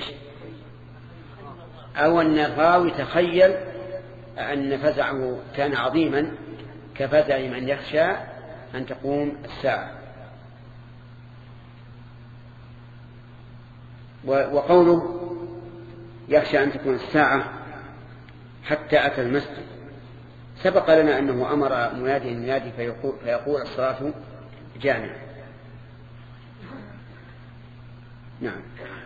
أو أن الراوي تخيل أن فزعه كان عظيما كفزع من يخشى أن تقوم الساعة. وقوله يخشى أن تكون الساعة حتى أتى المسجد، سبق لنا أنه أمر منادي النادي فيقول, فيقول الصلاة جامعة. نعم.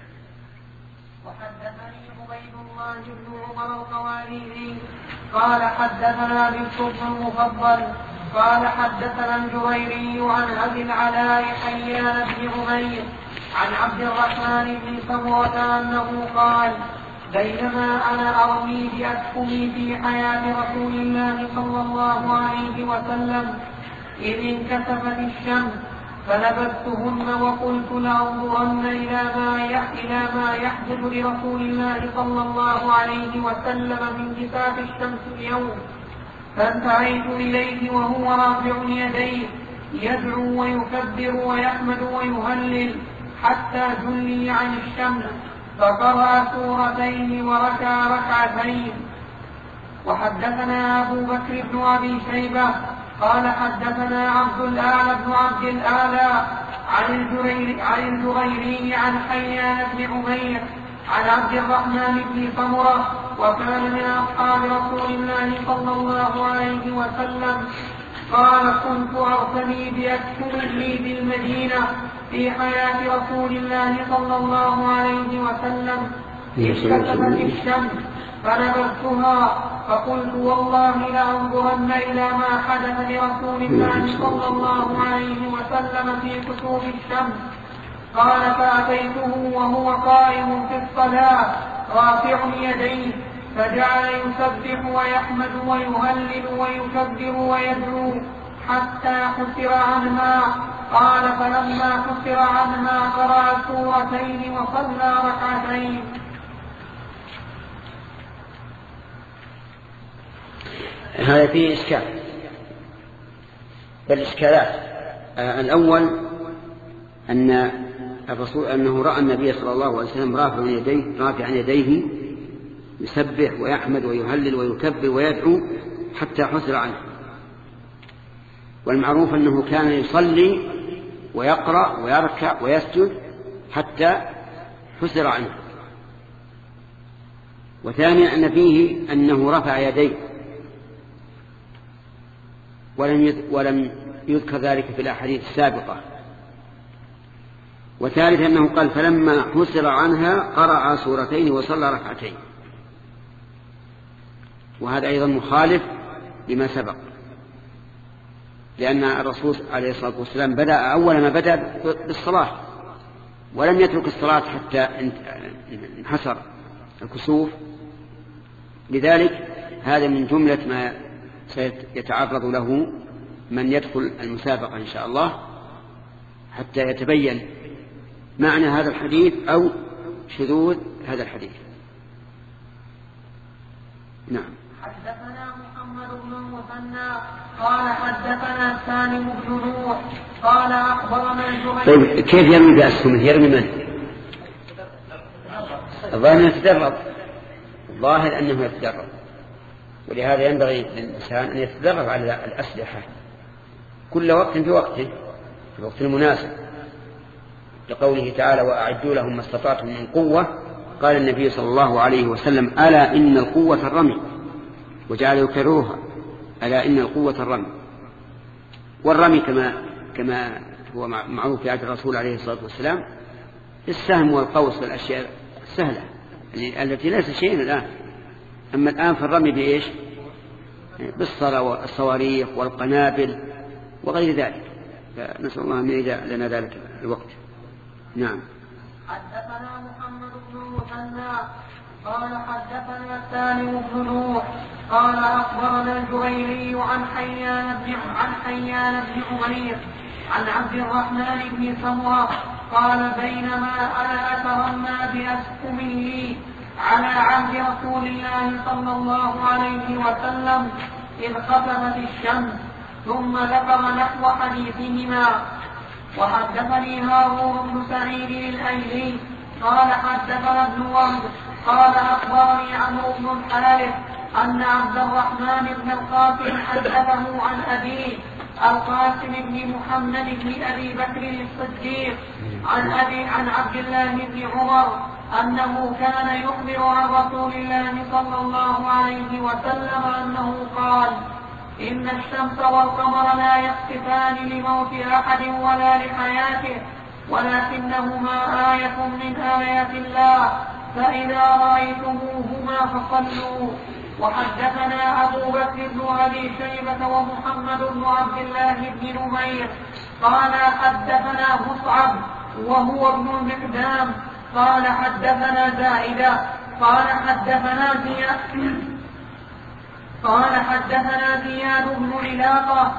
وحدثني عبيد الله بن عمر القواريري قال حدثنا بنت المفضل قال حدثنا الجريري عن أبي العلاء حيان بن عمير عن عبد الرحمن بن سمرة أنه قال بينما أنا أرمي بأسهمي في حياة رسول الله صلى الله عليه وسلم إذ انكسفت الشمس فنبذتهن وقلت لأنظرن إلى ما إلى ما يحدث لرسول الله صلى الله عليه وسلم من كساف الشمس اليوم، فانتهيت إليه وهو رافع يديه يدعو ويكبر ويحمد ويهلل حتى جلي عن الشمس، فقرأ سورتين وركع ركعتين. وحدثنا أبو بكر بن أبي شيبة قال حدثنا عبد الأعلى بن عبد الأعلى عن الجريري عن, الجريري عن حيان بن عمير عن عبد الرحمن بن سمرة وكان من أصحاب رسول الله صلى الله عليه وسلم قال كنت أرتمي بأسهم لي بالمدينة في حياة رسول الله صلى الله عليه وسلم انكسفت الشمس فنبذتها فقلت والله لأنظرن إلى ما حدث لرسول الله صلى الله عليه وسلم في كسوف الشمس. قال فأتيته وهو قائم في الصلاة رافع يديه فجعل يسبح ويحمد ويهلل ويكبر ويدعو حتى حسر عنها. قال فلما حسر عنها قرأ سورتين وصلى ركعتين. هذا فيه إشكال، الإشكالات آه الأول أن الرسول أنه رأى النبي صلى الله عليه وسلم رافع يديه رافعا يديه يسبح ويحمد ويهلل ويكبر ويدعو حتى حسر عنه، والمعروف أنه كان يصلي ويقرأ ويركع ويسجد حتى حسر عنه. وثانيا أن فيه أنه رفع يديه ولم يذكر ذلك في الأحاديث السابقة. وثالثا أنه قال فلما حسر عنها قرأ سورتين وصلى ركعتين. وهذا أيضا مخالف لما سبق، لأن الرسول عليه الصلاة والسلام بدأ أول ما بدأ بالصلاة ولم يترك الصلاة حتى انحسر الكسوف. لذلك هذا من جملة ما سيتعرض له من يدخل المسابقة إن شاء الله حتى يتبين معنى هذا الحديث أو شذوذ هذا الحديث. نعم. حدثنا محمد بن المثنى قال حدثنا سالم بن نوح قال أخبرنا الجريري. طيب كيف يرمي بأسهمه؟ يرمي من؟ الظاهر أنه يتدرب، الظاهر أنه يتدرب، ولهذا ينبغي للإنسان أن يتدرب على الأسلحة كل وقت في وقته في الوقت المناسب، لقوله تعالى وأعدوا لهم ما استطعتم من قوة. قال النبي صلى الله عليه وسلم ألا إن القوة الرمي، وجعل يكررها ألا إن القوة الرمي. والرمي كما كما هو معروف في عهد الرسول عليه الصلاة والسلام السهم والقوس والأشياء السهلة التي ليس شيئا الآن. أما الآن في الرمي بإيش؟ بالصواريخ والقنابل وغير ذلك، فنسأل الله أن يجعل لنا ذلك الوقت. نعم. حدثنا محمد بن المثنى قال حدثنا سالم بن نوح قال أخبرنا الجريري عن حيان بن عن حيان بن عمير عن عبد الرحمن بن سمرة قال بينما أنا أترمى بأسهم لي على عهد رسول الله صلى الله عليه وسلم إذ خسفت الشمس، ثم ذكر نحو حديثهما. وحدثني هارون بن سعيد الأيلي قال حدثنا ابن وهب قال أخبرني عمرو بن الحارث أن عبد الرحمن بن القاسم حدثه عن أبيه القاسم بن محمد بن أبي بكر الصديق عن أبي عن عبد الله بن عمر أنه كان يخبر عن رسول الله صلى الله عليه وسلم أنه قال إن الشمس والقمر لا يخسفان لموت أحد ولا لحياته ولكنهما آية من آيات الله فإذا رأيتموهما فصلوا. وحدثنا أبو بكر بن أبي شيبة ومحمد بن عبد الله بن نمير قال حدثنا مصعب وهو ابن المقدام قال حدثنا زائدة قال حدثنا زياد قال حدثنا زياد بن علاقة.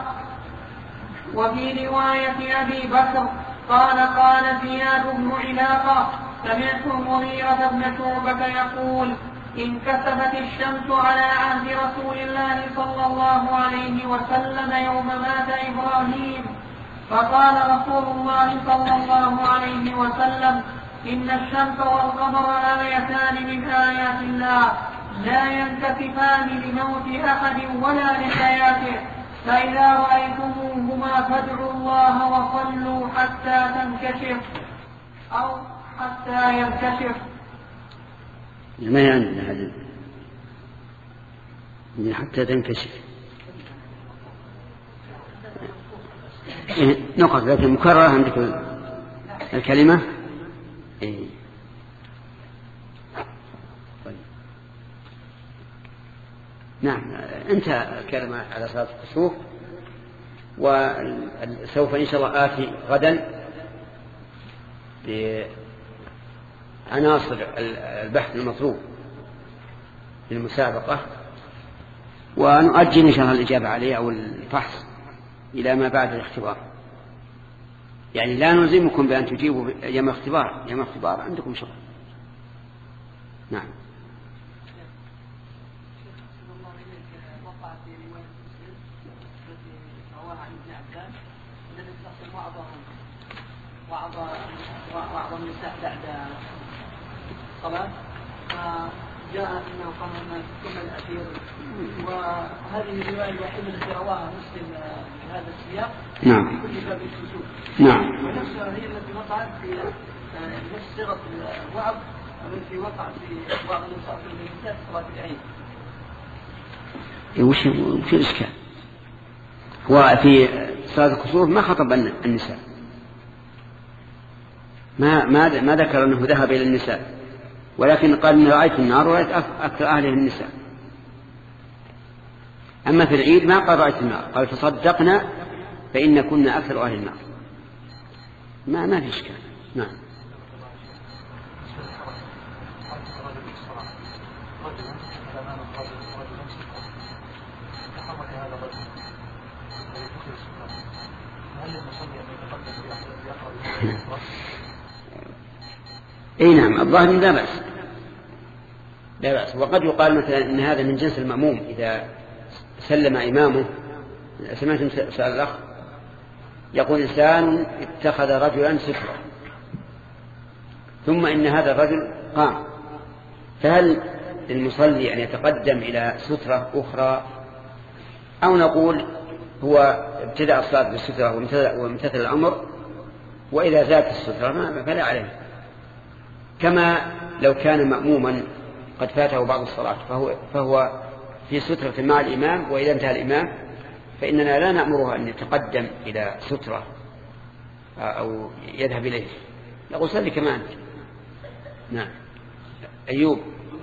وفي رواية أبي بكر قال قال زياد بن علاقة سمعت المغيرة بن شعبة يقول انكسفت الشمس على عهد رسول الله صلى الله عليه وسلم يوم مات إبراهيم، فقال رسول الله صلى الله عليه وسلم إن الشمس والقمر آيتان من آيات الله لا ينكسفان لموت أحد ولا لحياته فإذا رأيتموهما فادعوا الله وصلوا حتى تنكشف أو حتى ينكشف. ما يعني هذا حتى تنكشف نقط لكن مكررة عندك الكلمة. إيه. طيب. نعم انتهى الكلام على صلاة الكسوف، وسوف إن شاء الله آتي غدا بعناصر البحث المطلوب في المسابقة، ونؤجل إن شاء الله الإجابة عليه أو الفحص إلى ما بعد الاختبار. يعني لا نلزمكم بأن تجيبوا يوم الاختبار، يوم الاختبار عندكم شغل. نعم. وأعظم النساء بعد الصلاة فجاء أنه قام ثم الأخير، وهذه الرواية الوحيدة التي رواها مسلم في هذا السياق نعم. في كل باب الكسوف. نعم. ونفسها هي التي وقعت في نفس صيغة الوعظ التي وقعت في وعظ النساء في النساء في صلاة العيد. وش وش الإشكال؟ هو في صلاة الكسوف ما خطب النساء، ما ما ما ذكر أنه ذهب إلى النساء، ولكن قال إن رأيت النار ورأيت أكثر أهله النساء. أما في العيد ما قال رأيت النار، قال تصدقنا فإن كنا أكثر أهل النار. ما ما في إشكال. نعم. اي نعم، الظاهر لا بأس لا بأس. وقد يقال مثلا ان هذا من جنس المأموم، اذا سلم امامه. سمعتم سؤال الاخ يقول انسان اتخذ رجلا سترة ثم ان هذا الرجل قام، فهل للمصلي ان يتقدم الى سترة اخرى، او نقول هو ابتدأ الصلاة بالسترة وامتثل الامر، واذا زادت السترة فلا عليه، كما لو كان مأموما قد فاته بعض الصلاة فهو, فهو في سترة مع الإمام، وإذا انتهى الإمام فإننا لا نأمره أن يتقدم إلى سترة أو يذهب إليه، نقول صلي كما أنت. نعم. أيوب.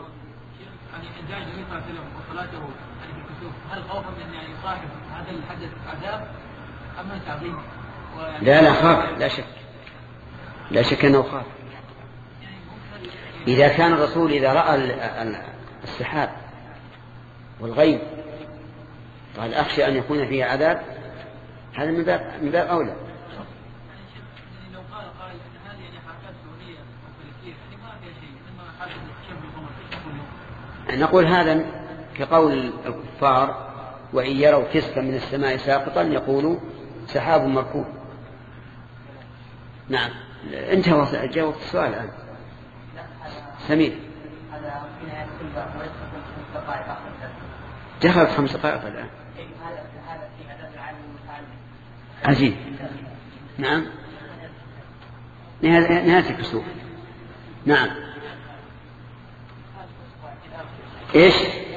هل خوفا من أن يصاحب هذا الحدث عذاب أم من تعظيم؟ لا لا خاف، لا شك لا شك أنه خاف. إذا كان الرسول إذا رأى السحاب والغيب قال أخشى أن يكون فيه عذاب، هذا من باب من باب أولى. لو قال قائل أن هذه يعني حركات سعودية أو فلسطين يعني ما فيها شيء، إنما حادث الشمس والقمر. نقول هذا كقول الكفار وإن يروا كسفا من السماء ساقطا يقولوا سحاب مركوب. نعم. انتهى جاوبت السؤال الآن. سمير. دخلت خمس دقائق الآن. عجيب. نعم. نهاية الكسوف. نعم. إيش؟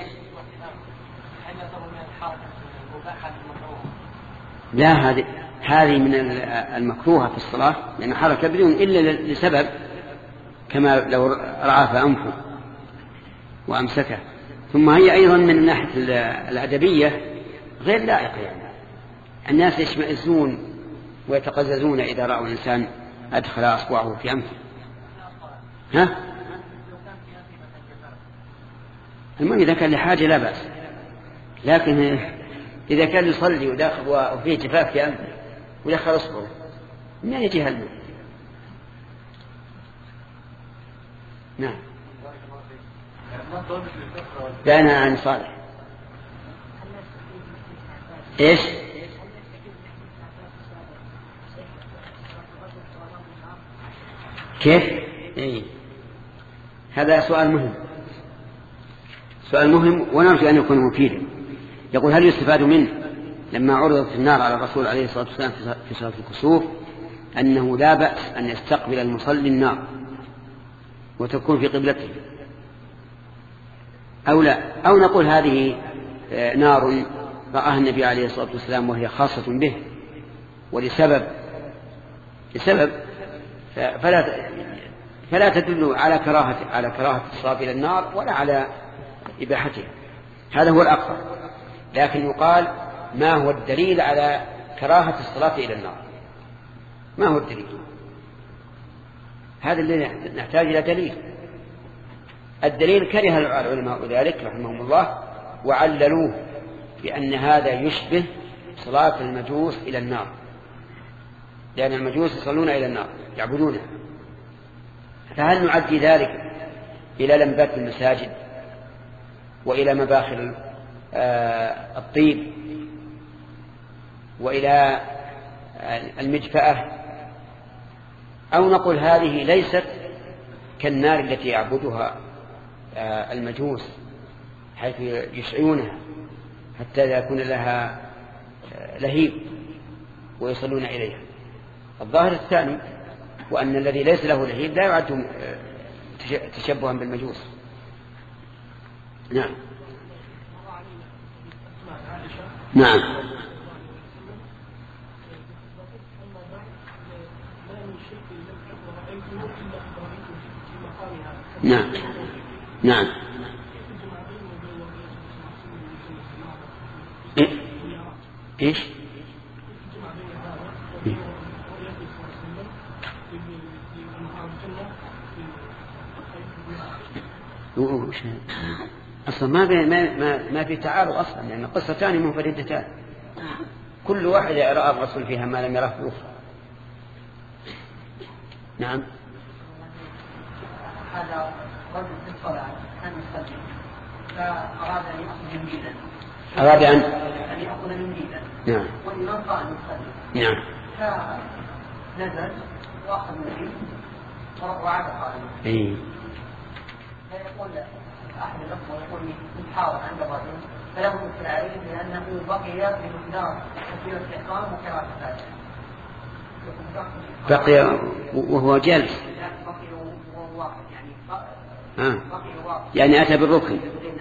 لا، هذه هذه من المكروهة في الصلاة، لأن حركة بدون إلا لسبب، كما لو رعى فأنفه وأمسكه. ثم هي أيضا من الناحية الأدبية غير لائقة، يعني الناس يشمئزون ويتقززون إذا رأوا الإنسان أدخل أصبعه في أنفه. ها؟ المهم إذا كان لحاجة لا بأس، لكن إذا كان يصلي وداخل وفيه جفاف في أنفه ودخل أصبعه من يجي هالموت. نعم. دعنا عن صالح. إيش؟ كيف؟ إيه؟ هذا سؤال مهم، سؤال مهم ونرجو أن يكون مفيدا. يقول هل يستفاد منه لما عرضت النار على الرسول عليه الصلاة والسلام في صلاة الكسوف أنه لا بأس أن يستقبل المصلي النار وتكون في قبلته، أو لا، أو نقول هذه نار رآها النبي عليه الصلاة والسلام وهي خاصة به ولسبب لسبب فلا فلا تدل على كراهة على كراهة الصلاة إلى النار ولا على إباحتها. هذا هو الأقرب، لكن يقال ما هو الدليل على كراهة الصلاة إلى النار؟ ما هو الدليل؟ هذا اللي نحتاج إلى دليل. الدليل كره العلماء ذلك رحمهم الله وعللوه بأن هذا يشبه صلاة المجوس إلى النار، لأن المجوس يصلون إلى النار يعبدونها. فهل نعدي ذلك إلى لمبات المساجد وإلى مباخر الطيب وإلى المجفأة، أو نقول هذه ليست كالنار التي يعبدها المجوس حيث يشعلونها حتى يكون لها لهيب ويصلون إليها؟ الظاهر الثاني، وأن الذي ليس له لهيب لا يعد تشبها بالمجوس. نعم. نعم. نعم. نعم. أصلا ما في ما ما, ما في تعارض أصلا، لأن يعني قصتان منفردتان كل واحد رأى الرسول فيها ما لم يراه في الأخرى. نعم. هذا رجل في الصلاة كان يصلي فأراد أن يأخذ منديلا. أراد أن أن يأخذ منديلا. نعم. والإمام قال يصلي. نعم. فنزل وأخذ منديل وعاد قائما. إيه. فيقول أحد الأخوة يقول يتحاور عند الرجل فله مثل عليه لأنه بقي في مقدار تكبيرة الإحرام وقراءة الفاتحة. بقي وهو جالس. بقي وهو واقف يعني. آه. يعني أتى بالركن.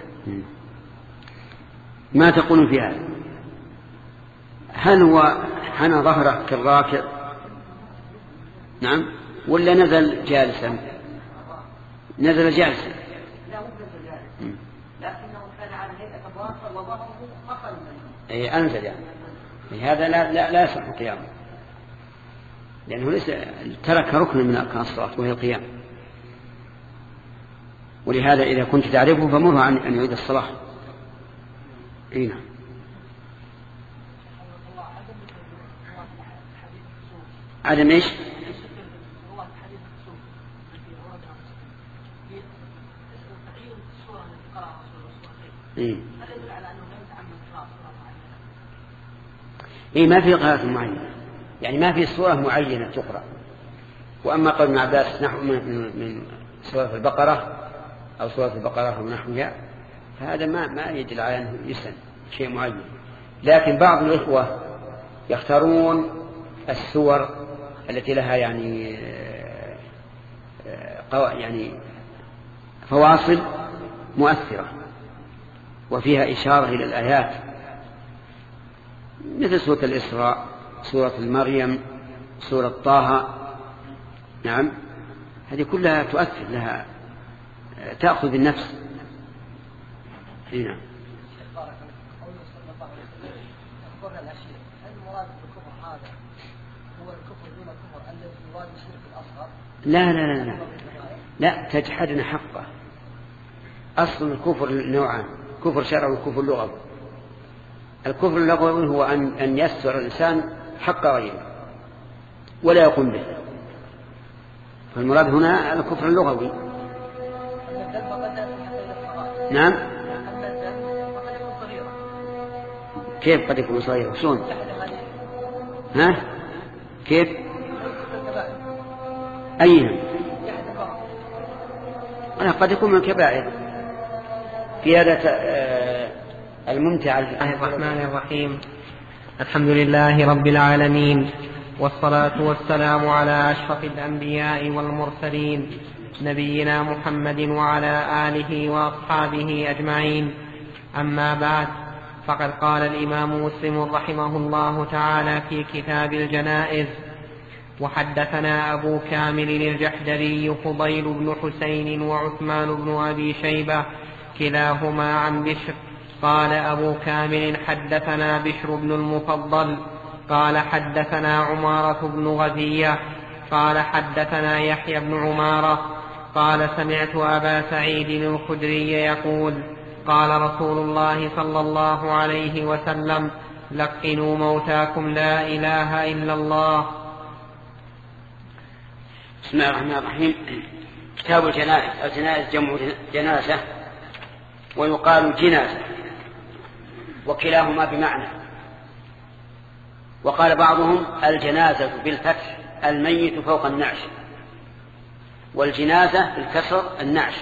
ما تقول في هذا؟ هل هو حنى ظهره كالراكع نعم ولا نزل جالسا؟ نزل جالسا. لا مو نزل جالسا لكنه كان على هيئة الراكع وظهره أقل منه. أي أنزل يعني. هذا لا لا لا يصح قيامه، لأنه ليس ترك ركن من أركان الصلاة وهي القيام. ولهذا إذا كنت تعرفه فمره عن أن يعيد الصلاة. أي نعم. عدم إيش؟ إيه. إيه ما في قراءة معينة، يعني ما في صورة معينة تقرأ. وأما قول ابن عباس نحو من, من سورة البقرة أو سورة البقرة أو نحوها فهذا ما ما يدل على أنه يسن شيء معين. لكن بعض الإخوة يختارون السور التي لها يعني يعني فواصل مؤثرة وفيها إشارة إلى الآيات مثل سورة الإسراء، سورة المريم، سورة طه. نعم هذه كلها تؤثر لها تأخذ بالنفس. نعم. لا لا لا لا لا تجحدنا حقه. أصل الكفر نوعان، كفر شرعي وكفر لغوي. الكفر اللغوي هو أن أن يستر الإنسان حق غيره ولا يقوم به، فالمراد هنا الكفر اللغوي. نعم. كيف قد يكون صغيرا؟ شلون؟ ها؟ كيف؟ أيهم؟ أنا قد يكون من الكبائر. في هذا الممتع. الرحمن الرحيم. الحمد لله رب العالمين، والصلاة والسلام على أشرف الأنبياء والمرسلين نبينا محمد وعلى آله وأصحابه أجمعين. أما بعد، فقد قال الإمام مسلم رحمه الله تعالى في كتاب الجنائز: وحدثنا أبو كامل الجحدري فضيل بن حسين وعثمان بن أبي شيبة كلاهما عن بشر. قال أبو كامل: حدثنا بشر بن المفضل قال حدثنا عمارة بن غزية قال حدثنا يحيى بن عمارة قال: سمعت أبا سعيد الخدري يقول: قال رسول الله صلى الله عليه وسلم: لقنوا موتاكم لا إله إلا الله. بسم الله الرحمن الرحيم. كتاب الجنائز. الجنائز جمع جنازة ويقال جنازة، وكلاهما بمعنى. وقال بعضهم: الجنازة بالفتح الميت فوق النعش، والجنازة بالكسر النعش.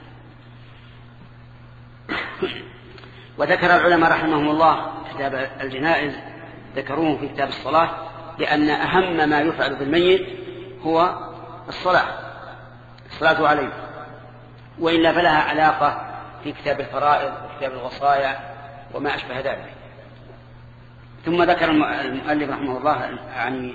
وذكر العلماء رحمهم الله كتاب الجنائز ذكروه في كتاب الصلاة، لأن أهم ما يفعل بالميت هو الصلاة الصلاة عليه، وإلا فلها علاقة في كتاب الفرائض وكتاب الوصايا وما أشبه ذلك. ثم ذكر المؤلف رحمه الله عن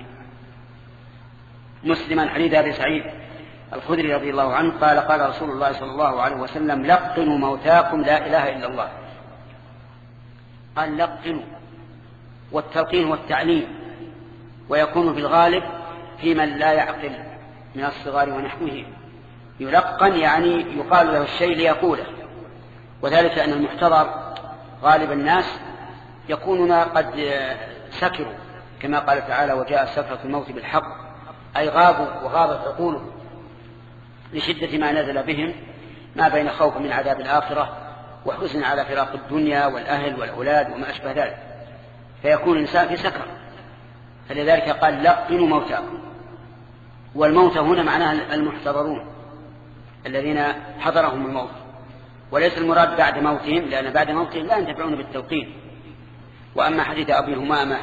مسلما حديث أبي سعيد الخدري رضي الله عنه قال: قال رسول الله صلى الله عليه وسلم: لقنوا موتاكم لا إله إلا الله. قال لقنوا، والتلقين والتعليم، ويكون في الغالب في من لا يعقل من الصغار ونحوه. يلقن يعني يقال له الشيء ليقوله، وذلك أن المحتضر غالب الناس يكونون قد سكروا كما قال تعالى وجاء سكرة الموت بالحق، أي غابوا وغابت عقولهم لشدة ما نزل بهم ما بين خوف من عذاب الآخرة وحزن على فراق الدنيا والأهل والأولاد وما أشبه ذلك، فيكون الإنسان في سكر. فلذلك قال لقنوا موتاكم، والموت هنا معناها المحتضرون الذين حضرهم الموت، وليس المراد بعد موتهم، لأن بعد موتهم لا ينتفعون بالتلقين. وأما حديث أبي همامة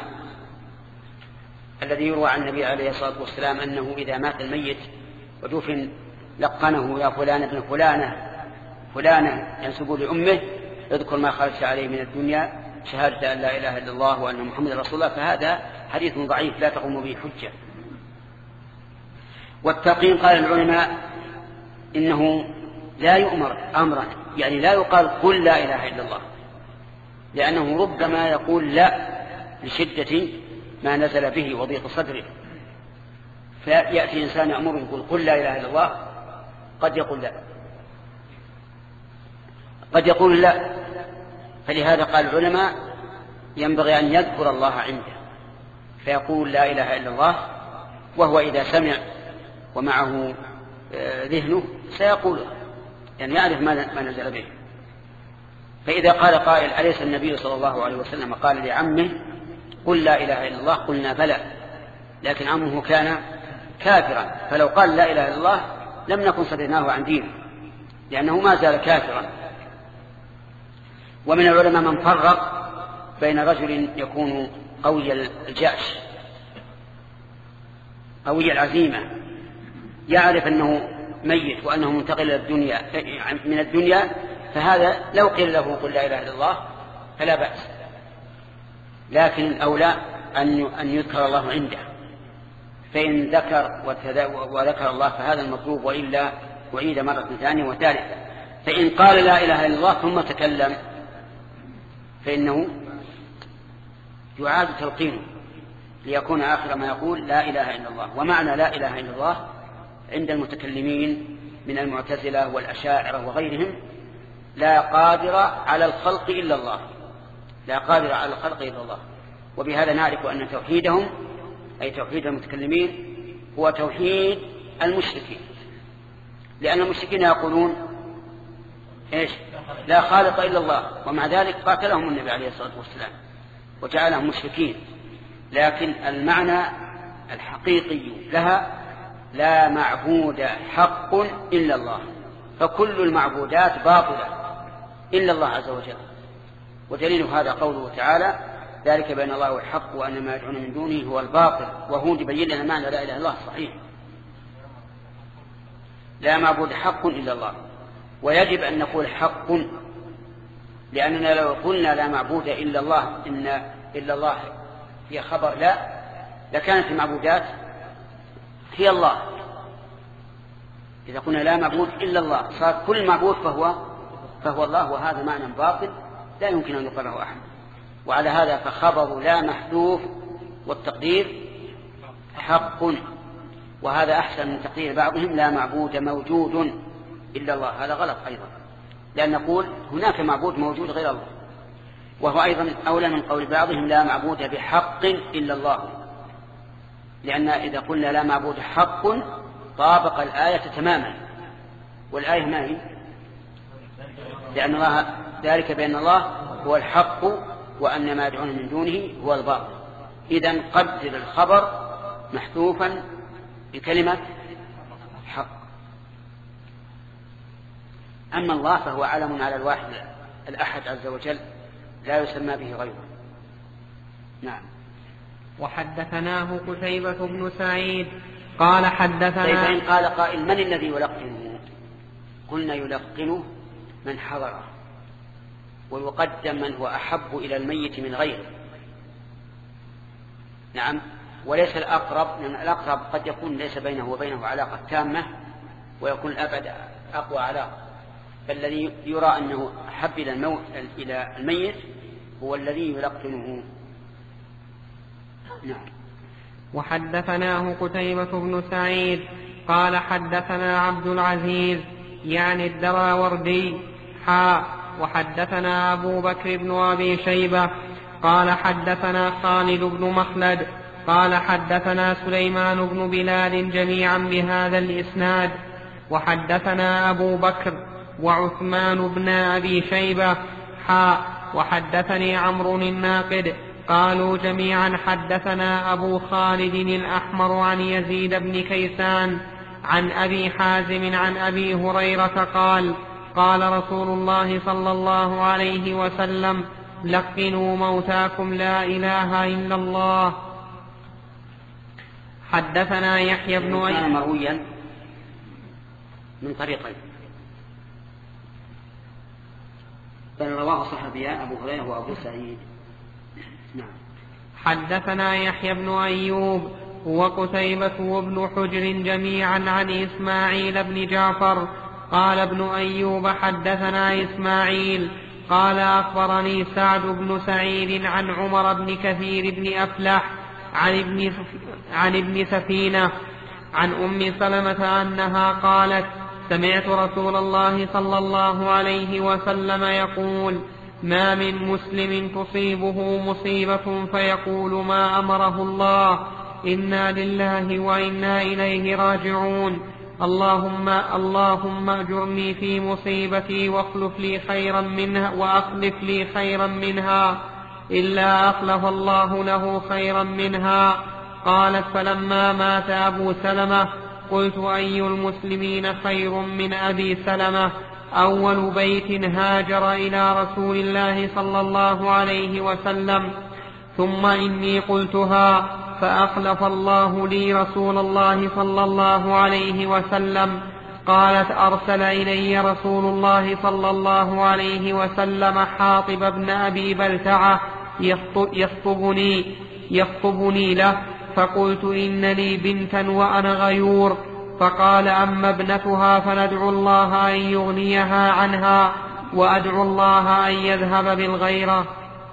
الذي يروى عن النبي عليه الصلاة والسلام أنه إذا مات الميت ودفن لقنه يا فلان ابن فلانة فلانة ينسب لأمه اذكر ما خرجت عليه من الدنيا شهادة أن لا إله إلا الله وأن محمد رسول الله، فهذا حديث ضعيف لا تقوم به حجة. والتلقين قال العلماء إنه لا يؤمر أمرا، يعني لا يقال قل لا إله إلا الله، لأنه ربما يقول لا لشدة ما نزل به وضيق صدره، فيأتي إنسان يأمره يقول قل لا إله إلا الله، قد يقول لا قد يقول لا فلهذا قال العلماء ينبغي أن يذكر الله عنده فيقول لا إله إلا الله، وهو إذا سمع ومعه ذهنه سيقوله، يعني يعرف ما نزل به. فإذا قال قائل أليس النبي صلى الله عليه وسلم قال لعمه قل لا إله إلا الله؟ قلنا بلى، لكن عمه كان كافرا، فلو قال لا إله إلا الله لم نكن صدرناه عن دينه لأنه ما زال كافرا. ومن العلماء من فرق بين رجل يكون قوي الجأش قوي العزيمة يعرف أنه ميت وأنه منتقل الدنيا من الدنيا، فهذا لو قيل له قل لا إله إلا الله فلا بأس، لكن الأولى أن يذكر الله عنده، فإن ذكر وذكر الله فهذا المطلوب، وإلا وعيد مرة ثانية وثالثة. فإن قال لا إله إلا الله ثم تكلم فإنه يعاد تلقينه ليكون آخر ما يقول لا إله إلا الله. ومعنى لا إله إلا الله عند المتكلمين من المعتزلة والأشاعرة وغيرهم لا قادر على الخلق إلا الله، لا قادر على الخلق إلا الله. وبهذا نعرف أن توحيدهم أي توحيد المتكلمين هو توحيد المشركين، لأن المشركين يقولون إيش؟ لا خالق إلا الله، ومع ذلك قاتلهم النبي عليه الصلاة والسلام وجعلهم مشركين. لكن المعنى الحقيقي لها لا معبود حق إلا الله، فكل المعبودات باطلة إلا الله عز وجل. ودليل هذا قوله تعالى ذلك بأن الله هو الحق وأن ما يدعون من دونه هو الباطل، وهو يبين لنا معنى لا إله إلا الله صحيح، لا معبود حق إلا الله. ويجب أن نقول حق، لأننا لو قلنا لا معبود إلا الله إن إلا الله هي خبر لا لكانت المعبودات هي الله. إذا قلنا لا معبود إلا الله صار كل معبود فهو فهو الله، وهذا معنى باطل لا يمكن أن يقره أحد. وعلى هذا فخبر لا محذوف والتقدير حق، وهذا أحسن من تقدير بعضهم لا معبود موجود إلا الله، هذا غلط أيضا، لأن نقول هناك معبود موجود غير الله، وهو أيضا أولى من قول بعضهم لا معبود بحق إلا الله، لأن إذا قلنا لا معبود حق طابق الآية تماما، والآية ما هي؟ لأن الله ذلك بأن الله هو الحق وأن ما يدعون من دونه هو الباطل. إذن قدر الخبر محذوفا بكلمة حق. أما الله فهو علم على الواحد الأحد عز وجل لا يسمى به غيره. نعم. وحدثناه قتيبة بن سعيد قال حدثنا. طيب إن قال قائل من الذي يلقنه؟ قلنا يلقنه من حضره، ويقدم من هو أحب إلى الميت من غيره. نعم. وليس الأقرب، لأن الأقرب قد يكون ليس بينه وبينه علاقة تامة ويكون الأبد أقوى علاقة، فالذي يرى أنه أحب إلى الميت هو الذي يلقنه. نعم. وحدثناه قتيبة بن سعيد قال حدثنا عبد العزيز يعني الدراوردي حاء وحدثنا أبو بكر بن أبي شيبة قال حدثنا خالد بن مخلد قال حدثنا سليمان بن بلال جميعا بهذا الإسناد. وحدثنا أبو بكر وعثمان بن أبي شيبة حاء وحدثني عمرو الناقد قالوا جميعا حدثنا أبو خالد الأحمر عن يزيد بن كيسان عن أبي حازم عن أبي هريرة قال قال رسول الله صلى الله عليه وسلم لقنوا موتاكم لا إله إلا الله. حدثنا يحيى بن أيوب مرويا من طريقين بل رواه الصحابيان أبو هريرة وأبو سعيد. نعم. حدثنا يحيى بن أيوب وقتيبة وابن حجر جميعا عن إسماعيل بن جعفر قال ابن أيوب حدثنا إسماعيل قال أخبرني سعد بن سعيد عن عمر بن كثير بن أفلح عن ابن, عن ابن سفينة عن أم سلمة أنها قالت سمعت رسول الله صلى الله عليه وسلم يقول ما من مسلم تصيبه مصيبة فيقول ما أمره الله إنا لله وإنا إليه راجعون اللهم اللهم أجرني في مصيبتي واخلف لي خيرا منها وأخلف لي خيرا منها إلا أخلف الله له خيرا منها. قالت فلما مات أبو سلمة قلت أي المسلمين خير من أبي سلمة أول بيت هاجر إلى رسول الله صلى الله عليه وسلم ثم إني قلتها فأخلف الله لي رسول الله صلى الله عليه وسلم. قالت أرسل إلي رسول الله صلى الله عليه وسلم حاطب بن أبي بلتعة يخطبني, يخطبني له فقلت إن لي بنتا وأنا غيور فقال أما ابنتها فندعو الله أن يغنيها عنها وأدعو الله أن يذهب بالغيرة.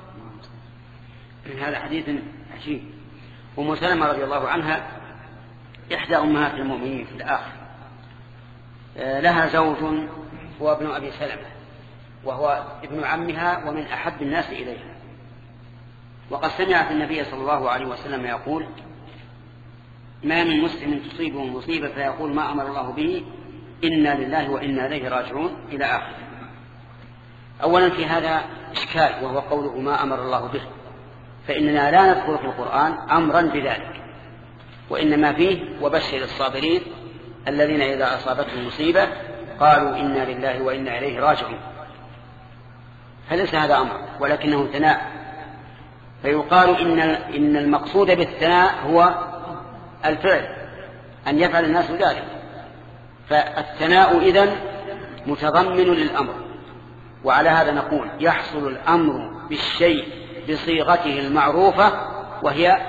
هذا حديث عجيب. أم سلمة رضي الله عنها إحدى أمهات المؤمنين في الآخر لها زوج هو ابن أبي سلمة وهو ابن عمها ومن أحب الناس إليها وقد سمعت النبي صلى الله عليه وسلم يقول ما من مسلم تصيبه مصيبة فيقول ما أمر الله به إنا لله وإنا إليه راجعون إلى آخره. أولا في هذا إشكال وهو قوله ما أمر الله به فإننا لا نذكر في القرآن أمرا بذلك وإنما فيه وبشر الصابرين الذين إذا أصابتهم مصيبة قالوا إنا لله وإنا إليه راجعون فليس هذا أمر ولكنه ثناء فيقال إن, إن المقصود بالثناء هو الفعل أن يفعل الناس ذلك فالثناء إذن متضمن للأمر وعلى هذا نقول يحصل الأمر بالشيء بصيغته المعروفة وهي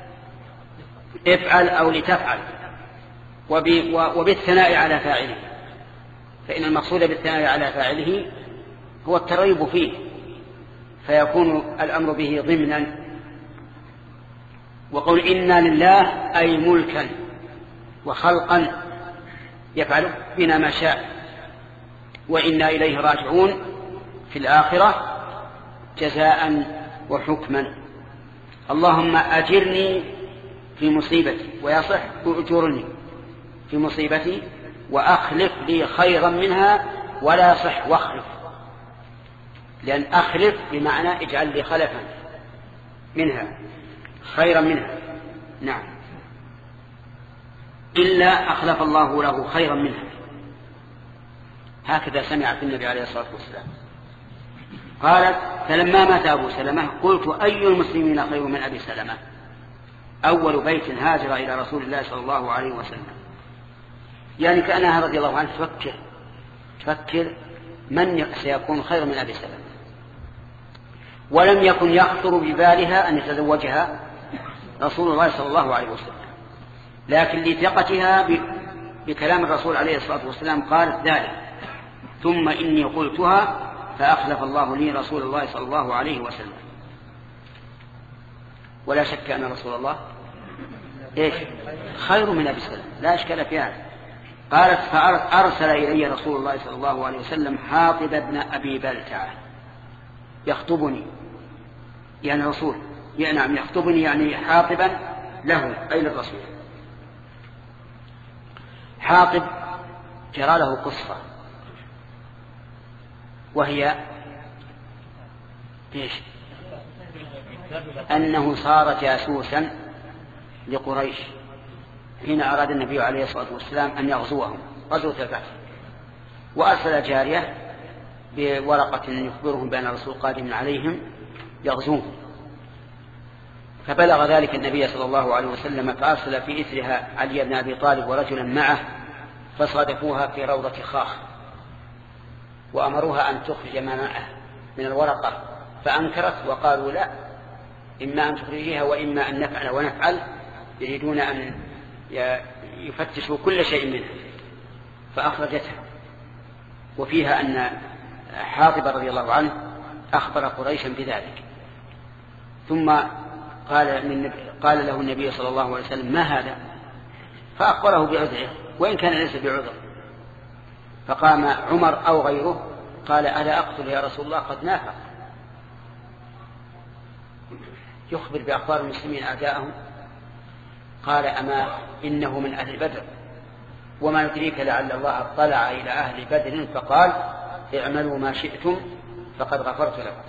افعل أو لتفعل وبالثناء على فاعله فإن المقصود بالثناء على فاعله هو الترغيب فيه فيكون الأمر به ضمنا. وقول إنا لله أي ملكا وخلقا يفعل بنا ما شاء وإنا إليه راجعون في الآخرة جزاء وحكما. اللهم أجرني في مصيبتي ويصح أجرني في مصيبتي وأخلف لي خيرا منها ولا يصح واخلف لأن أخلف بمعنى اجعل لي خلفا منها خيرا منها. نعم إلا أخلف الله له خيرا منها هكذا سمعت النبي عليه الصلاة والسلام. قالت فلما مات أبو سلمة قلت أي المسلمين خير من أبي سلمة أول بيت هاجر إلى رسول الله صلى الله عليه وسلم يعني كأنها رضي الله عنه تفكر تفكر من سيكون خير من أبي سلمة ولم يكن يخطر ببالها أن يتزوجها رسول الله صلى الله عليه وسلم لكن لثقتها بكلام الرسول عليه الصلاة والسلام قالت ذلك ثم إني قلتها فأخلف الله لي رسول الله صلى الله عليه وسلم. ولا شك أن رسول الله إيش خير من أبي سلمة لا إشكال في هذا قالت فأرسل إلي رسول الله صلى الله عليه وسلم حاطب بن أبي بلتعة يخطبني، يعني رسول يعني نعم يخطبني يعني حاطبا له أي للرسول. حاطب جرى له قصة، وهي إيش؟ أنه صار جاسوسا لقريش حين أراد النبي عليه الصلاة والسلام أن يغزوهم غزوة الفتح، وأرسل جارية بورقة يخبرهم بأن الرسول قادم عليهم يغزوهم، فبلغ ذلك النبي صلى الله عليه وسلم فأرسل في إثرها علي بن أبي طالب ورجلا معه، فصادفوها في روضة خاخ وأمروها أن تخرج ما معه من الورقة، فأنكرت وقالوا لا، إما أن تخرجيها وإما أن نفعل ونفعل، يريدون أن يفتشوا كل شيء منها، فأخرجتها. وفيها أن حاطب رضي الله عنه أخبر قريشا بذلك، ثم قال, من قال له النبي صلى الله عليه وسلم ما هذا؟ فأخبره بعذره وإن كان ليس بعذر، فقام عمر أو غيره قال ألا أقتل يا رسول الله قد نافق، يخبر بأخبار المسلمين أعداءهم. قال أما إنه من أهل بدر، وما يدريك لعل الله اطلع إلى أهل بدر فقال اعملوا ما شئتم فقد غفرت لكم.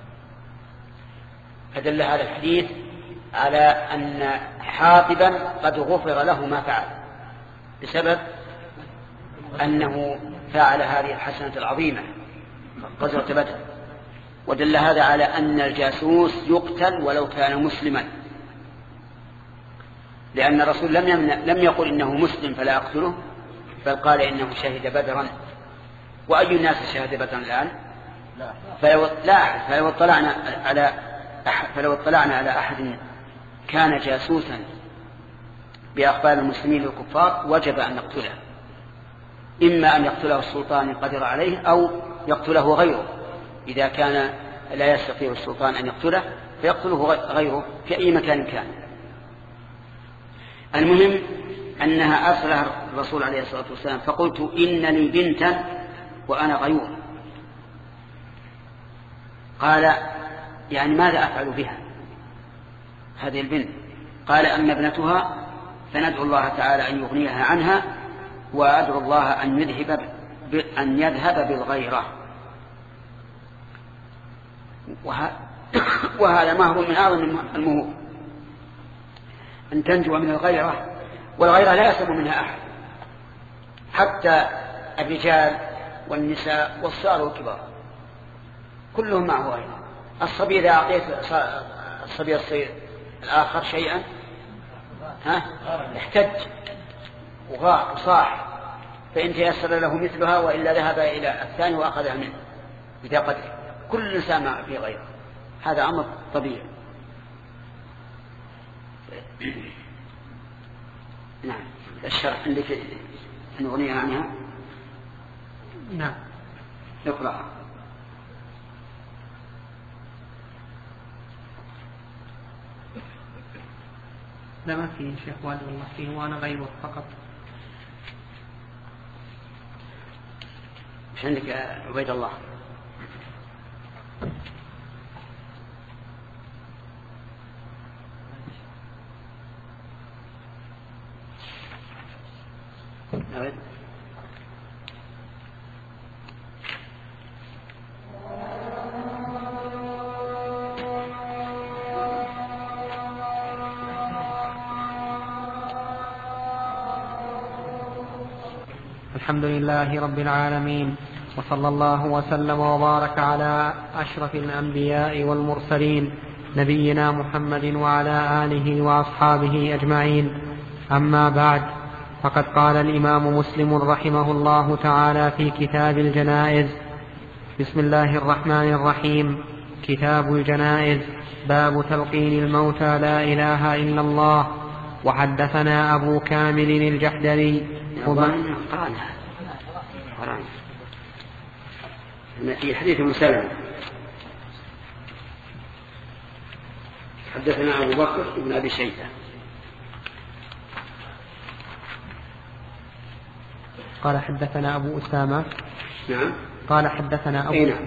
فدل هذا الحديث على أن حاطبا قد غفر له ما فعل بسبب أنه فعل هذه الحسنة العظيمة غزوة بدر. ودل هذا على أن الجاسوس يقتل ولو كان مسلما، لأن الرسول لم لم يقل إنه مسلم فلا أقتله، بل قال إنه شهد بدرا. وأي الناس شهد بدرا الآن؟ فلو لا أحد. فلو اطلعنا على أحد فلو اطلعنا على أحد كان جاسوسا بأخبار المسلمين والكفار وجب أن نقتله، إما أن يقتله السلطان القادر عليه أو يقتله غيره، إذا كان لا يستطيع السلطان أن يقتله فيقتله غيره في أي مكان كان. المهم أنها أرسلها الرسول عليه الصلاة والسلام، فقلت إنني بنتا وأنا غيور. قال يعني ماذا أفعل بها هذه البنت؟ قال أما ابنتها فندعو الله تعالى أن يغنيها عنها، وأدعو الله أن يذهب أن يذهب بالغيرة. وهذا مهر من أعظم المهور، أن تنجو من الغيرة، والغيرة لا يسلم منها أحد، حتى الرجال والنساء والصغار والكبار كلهم معه غيرة. الصبي إذا أعطيت الصبي الصغير الآخر شيئا ها احتج وغار وصاح، فإن تيسر له مثلها وإلا ذهب إلى الثاني وأخذها منه إذا قدر. كل إنسان في غيره، هذا أمر طبيعي. نعم. الشرح عندك نغني عنها؟ نعم. اقرأ. لا ما فيه شيخ والد والله فيه، وأنا غيره فقط. مش عندك عبيد الله؟ نعم. الحمد لله رب العالمين، وصلى الله وسلم وبارك على أشرف الأنبياء والمرسلين نبينا محمد وعلى آله وأصحابه أجمعين. أما بعد، فقد قال الإمام مسلم رحمه الله تعالى في كتاب الجنائز: بسم الله الرحمن الرحيم. كتاب الجنائز. باب تلقين الموتى لا إله إلا الله. وحدثنا أبو كامل الجحدري في حديث مسلم حدثنا أبو بكر بن أبي شيبة قال حدثنا أبو أسامة. نعم. قال حدثنا أبو إيه؟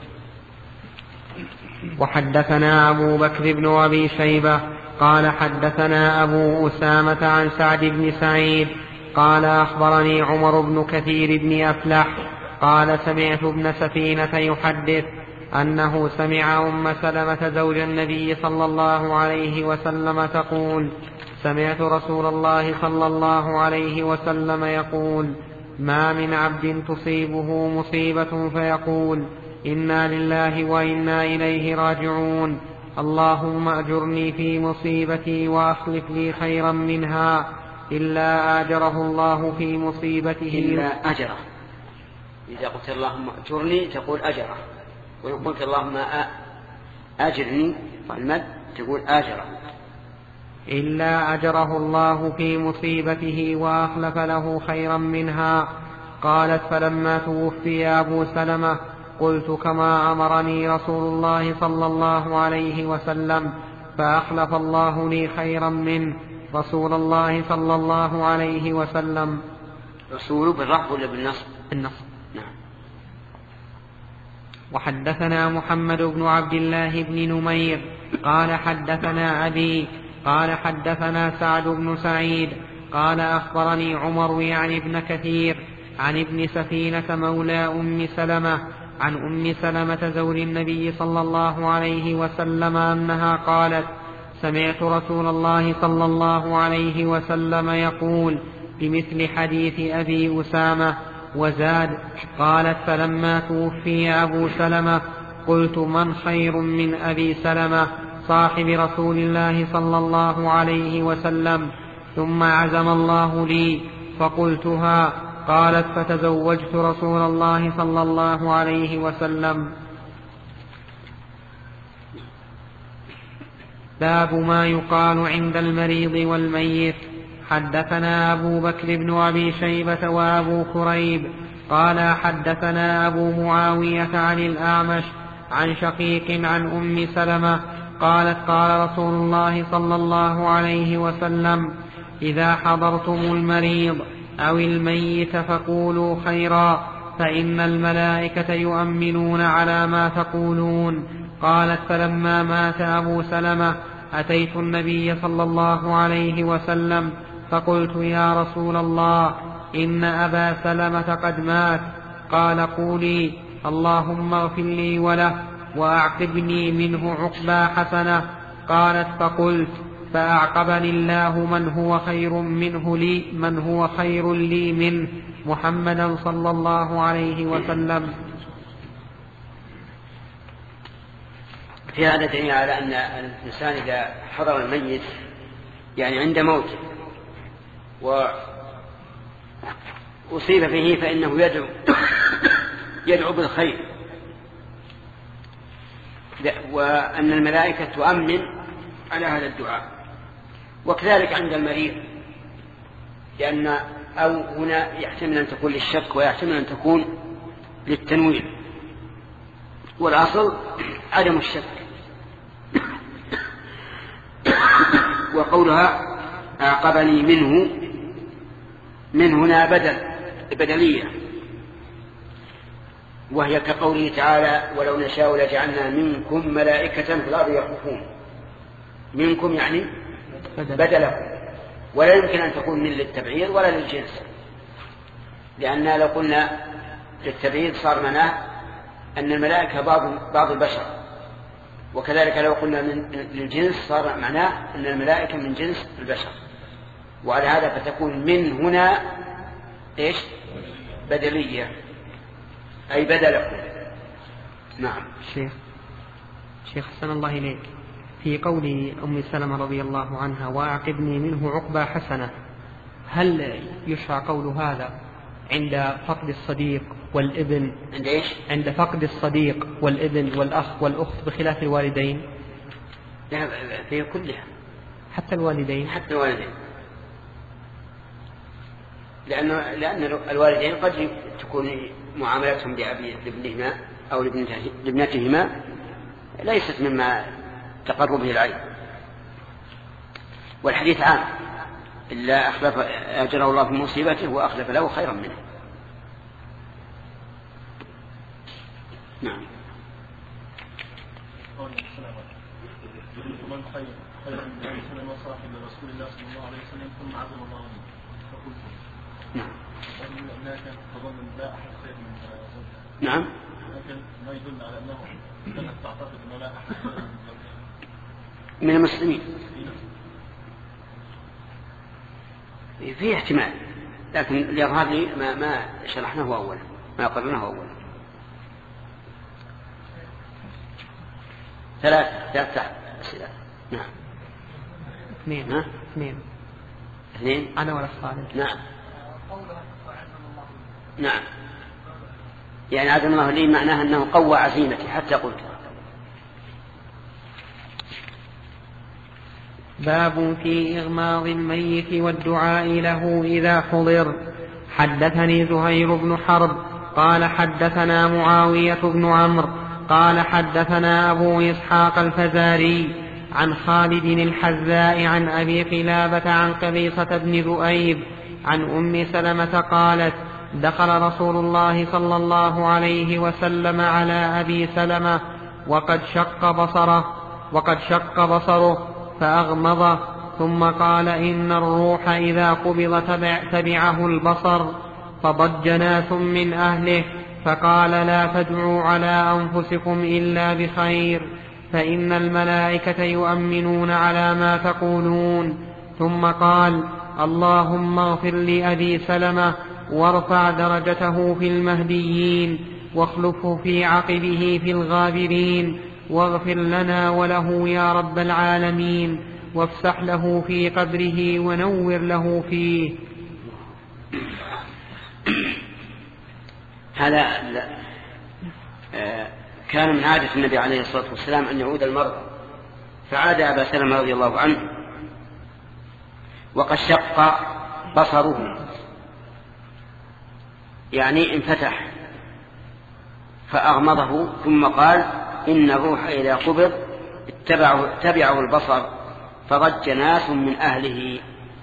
وحدثنا أبو بكر بن أبي شيبة قال حدثنا أبو أسامة عن سعد بن سعيد قال أخبرني عمر بن كثير بن أفلح قال سمعت ابن سفينة يحدث أنه سمع أم سلمة زوج النبي صلى الله عليه وسلم تقول سمعت رسول الله صلى الله عليه وسلم يقول ما من عبد تصيبه مصيبة فيقول إنا لله وإنا إليه راجعون اللهم أجرني في مصيبتي وأخلف لي خيرا منها إلا آجره الله في مصيبته إلا أجره. إذا قلت اللهم أجرني تقول أجره، وإن قلت اللهم أجرني فالمد تقول آجره. إلا أجره الله في مصيبته وأخلف له خيرا منها. قالت فلما توفي أبو سلمة قلت كما أمرني رسول الله صلى الله عليه وسلم فأخلف الله لي خيرا منه رسول الله صلى الله عليه وسلم. رسول بالرفع ولا بالنصب؟ بالنصب. نعم. وحدثنا محمد بن عبد الله بن نمير قال حدثنا أبي قال حدثنا سعد بن سعيد قال أخبرني عمر يعني ابن كثير عن ابن سفينة مولى أم سلمة عن أم سلمة زوج النبي صلى الله عليه وسلم أنها قالت سمعت رسول الله صلى الله عليه وسلم يقول بمثل حديث أبي أسامة وزاد. قالت فلما توفي أبو سلمة قلت من خير من أبي سلمة صاحب رسول الله صلى الله عليه وسلم ثم عزم الله لي فقلتها. قالت فتزوجت رسول الله صلى الله عليه وسلم. باب ما يقال عند المريض والميت. حدثنا أبو بكر بن أبي شيبة وأبو كريب قال حدثنا أبو معاوية عن الأعمش عن شقيق عن أم سلمة قالت قال رسول الله صلى الله عليه وسلم إذا حضرتم المريض أو الميت فقولوا خيرا فإن الملائكة يؤمنون على ما تقولون. قالت فلما مات أبو سلمة أتيت النبي صلى الله عليه وسلم فقلت يا رسول الله إن أبا سلمة قد مات. قال قولي اللهم اغفر لي وله وأعقبني منه عقبى حسنة. قالت فقلت فأعقبني الله من هو خير منه لي من هو خير لي منه محمدا صلى الله عليه وسلم. في هذا دليل على أن الإنسان إذا حضر الميت يعني عند موته وأصيب فيه فإنه يدعو يدعو بالخير، وأن الملائكة تؤمن على هذا الدعاء. وكذلك عند المريض، لأن أو هنا يحتمل أن تكون للشك ويحتمل أن تكون للتنوين، والأصل عدم الشك. وقولها أعقبني منه من هنا بدل بدلية، وهي كقوله تعالى ولو نشاء لجعلنا منكم ملائكة في الأرض يخلفون. منكم يعني بدله، ولا يمكن أن تكون من للتبعير ولا للجنس، لأننا لو قلنا للتبعير صار معناه أن الملائكة بعض بعض البشر، وكذلك لو قلنا للجنس صار معناه أن الملائكة من جنس البشر. وعلى هذا فتكون من هنا إيش بدلية أي بدله. نعم. شيخ شيخ حسن الله إليك، في قول أم سلمة رضي الله عنها وأعقبني منه عقبى حسنة، هل يشرع قول هذا عند فقد الصديق والابن؟ عند إيش؟ عند فقد الصديق والابن والأخ والأخت بخلاف الوالدين؟ لا، في كلها، حتى الوالدين حتى الوالدين لأن لأن الوالدين قد تكون معاملتهم لابنهما أو لابنتهما ليست مما تقر به العين، والحديث عام إلا أخلف أجره الله في مصيبته وأخلف له خيرا منه. نعم. من خير خير من الناس من وصاحب رسول الله صلى الله عليه وسلم ثم عظم الله عنه فقلت نعم. هناك تظن لا أحد خير من زوجها. نعم. لكن ما يدل على أنه كانت تعتقد أنه لا أحد خير من زوجها من المسلمين. في احتمال، لكن الإظهار لي ما ما شرحناه أولا، ما قررناه أولا. ثلاثة ثلاثة أسئلة. نعم. اثنين. ها؟ اثنين. اثنين. أنا ولا صالح. نعم. نعم. يعني عزم الله لي معناها أنه قوى عزيمتي حتى قلت. باب في إغماض الميت والدعاء له إذا حضر. حدثني زهير بن حرب قال حدثنا معاوية بن عمرو قال حدثنا أبو إسحاق الفزاري عن خالد الحذاء عن أبي قلابة عن قبيصة بن ذؤيب عن أم سلمة قالت دخل رسول الله صلى الله عليه وسلم على أبي سلمة وقد شق بصره وقد شق بصره فأغمضه ثم قال إن الروح إذا قبض تبع تبعه البصر. فضج ناس من أهله فقال لا تدعوا على أنفسكم إلا بخير فإن الملائكة يؤمنون على ما تقولون. ثم قال اللهم اغفر لأبي سلمة وارفع درجته في المهديين واخلفه في عقبه في الغابرين واغفر لنا وله يا رب العالمين وافسح له في قبره ونور له فيه. هذا كان من عادة النبي عليه الصلاة والسلام أن يعود المرضى، فعاد أبا سلمة رضي الله عنه وقد شق بصره، يعني انفتح، فأغمضه ثم قال إن الروح إذا قبض اتبعه, اتبعه البصر. فضج ناس من أهله،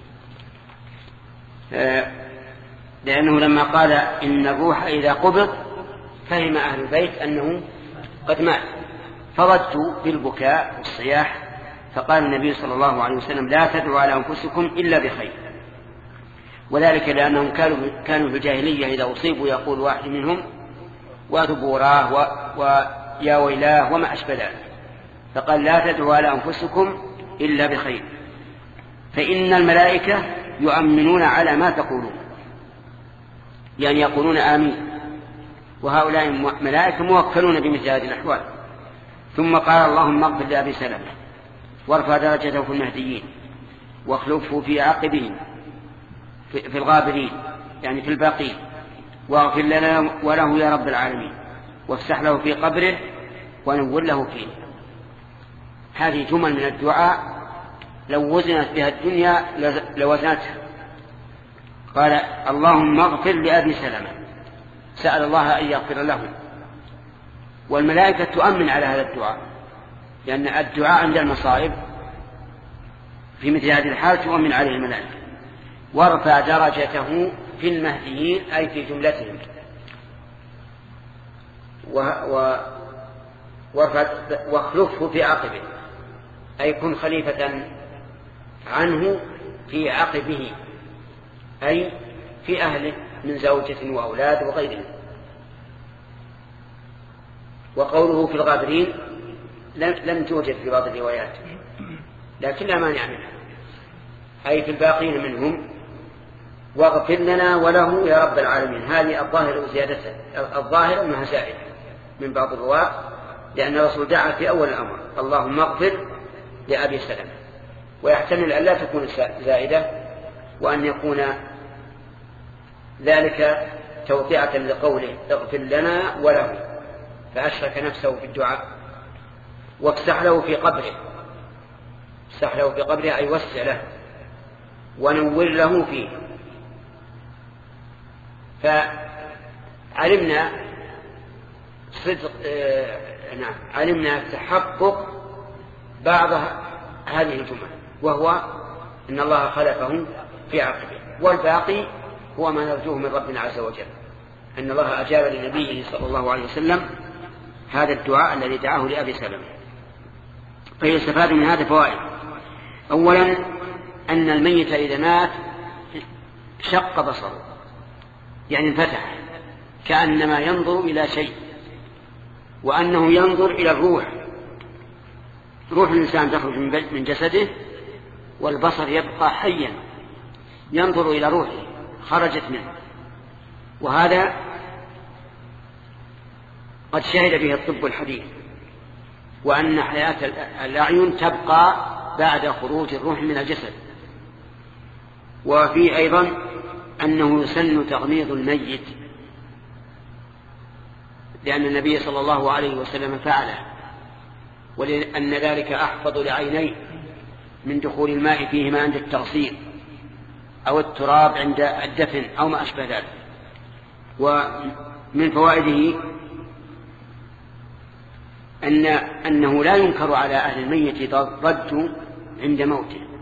لأنه لما قال إن الروح إذا قبض فهم أهل البيت أنه قد مات، فضجوا بالبكاء والصياح. فقال النبي صلى الله عليه وسلم لا تدعوا على أنفسكم إلا بخير، وذلك لأنهم كانوا في الجاهلية إذا أصيبوا يقول واحد منهم وذبوراه ويا ويلاه وما أشبه ذلك، فقال لا تدعوا على أنفسكم إلا بخير فإن الملائكة يؤمنون على ما تقولون، يعني يقولون آمين، وهؤلاء ملائكة موكلون بمثل هذه الأحوال. ثم قال اللهم اغفر لأبي سلمة وارفع درجته في المهديين واخلفه في عقبهم في الغابرين، يعني في الباقين، واغفر لنا وله يا رب العالمين وافسح له في قبره ونور له فيه. هذه جمل من الدعاء لو وزنت بها الدنيا لوزنتها. قال اللهم اغفر لأبي سلمة، سأل الله أن يغفر له، والملائكة تؤمن على هذا الدعاء، لأن الدعاء عند المصائب في مثل هذه الحال تؤمن عليه الملائكة. وارفع درجته في المهديين أي في جملتهم، واخلفه في عقبه أي كن خليفة عنه في عقبه أي في أهله من زوجة وأولاد وغيرهم. وقوله في الغابرين لم توجد في بعض الروايات لكن لا مانع منها، أي في الباقين منهم. واغفر لنا وله يا رب العالمين، هذه الظاهر زيادة، الظاهر أنها زائدة من بعض الرواة، لأن الرسول دعا في أول الأمر اللهم اغفر لأبي سلمة، ويحتمل أن لا تكون زائدة وأن يكون ذلك توطئة لقوله اغفر لنا وله، فأشرك نفسه في الدعاء. وافسح له في قبره، افسح له في قبره أي وسع له ونور له فيه. فعلمنا صدق آه نعم علمنا تحقق بعض هذه الجمل، وهو إن الله خلقه في عقبه، والباقي هو ما نرجوه من ربنا عز وجل، أن الله أجاب لنبيه صلى الله عليه وسلم هذا الدعاء الذي دعاه لأبي سلمة. فيستفاد من هذا فوائد. أولا أن الميت إذا مات شق بصره، يعني انفتح كأنما ينظر إلى شيء، وأنه ينظر إلى الروح، روح الإنسان تخرج من جسده والبصر يبقى حيا ينظر إلى روحه خرجت منه. وهذا قد شهد به الطب الحديث، وأن حياة الأعين تبقى بعد خروج الروح من الجسد. وفي أيضا أنه يسن تغميض الميت، لأن النبي صلى الله عليه وسلم فعله، ولأن ذلك أحفظ لعينيه من دخول الماء فيهما عند التغسيل أو التراب عند الدفن أو ما أشبه ذلك. ومن فوائده أن أنه لا ينكر على أهل الميت ضد عند موته،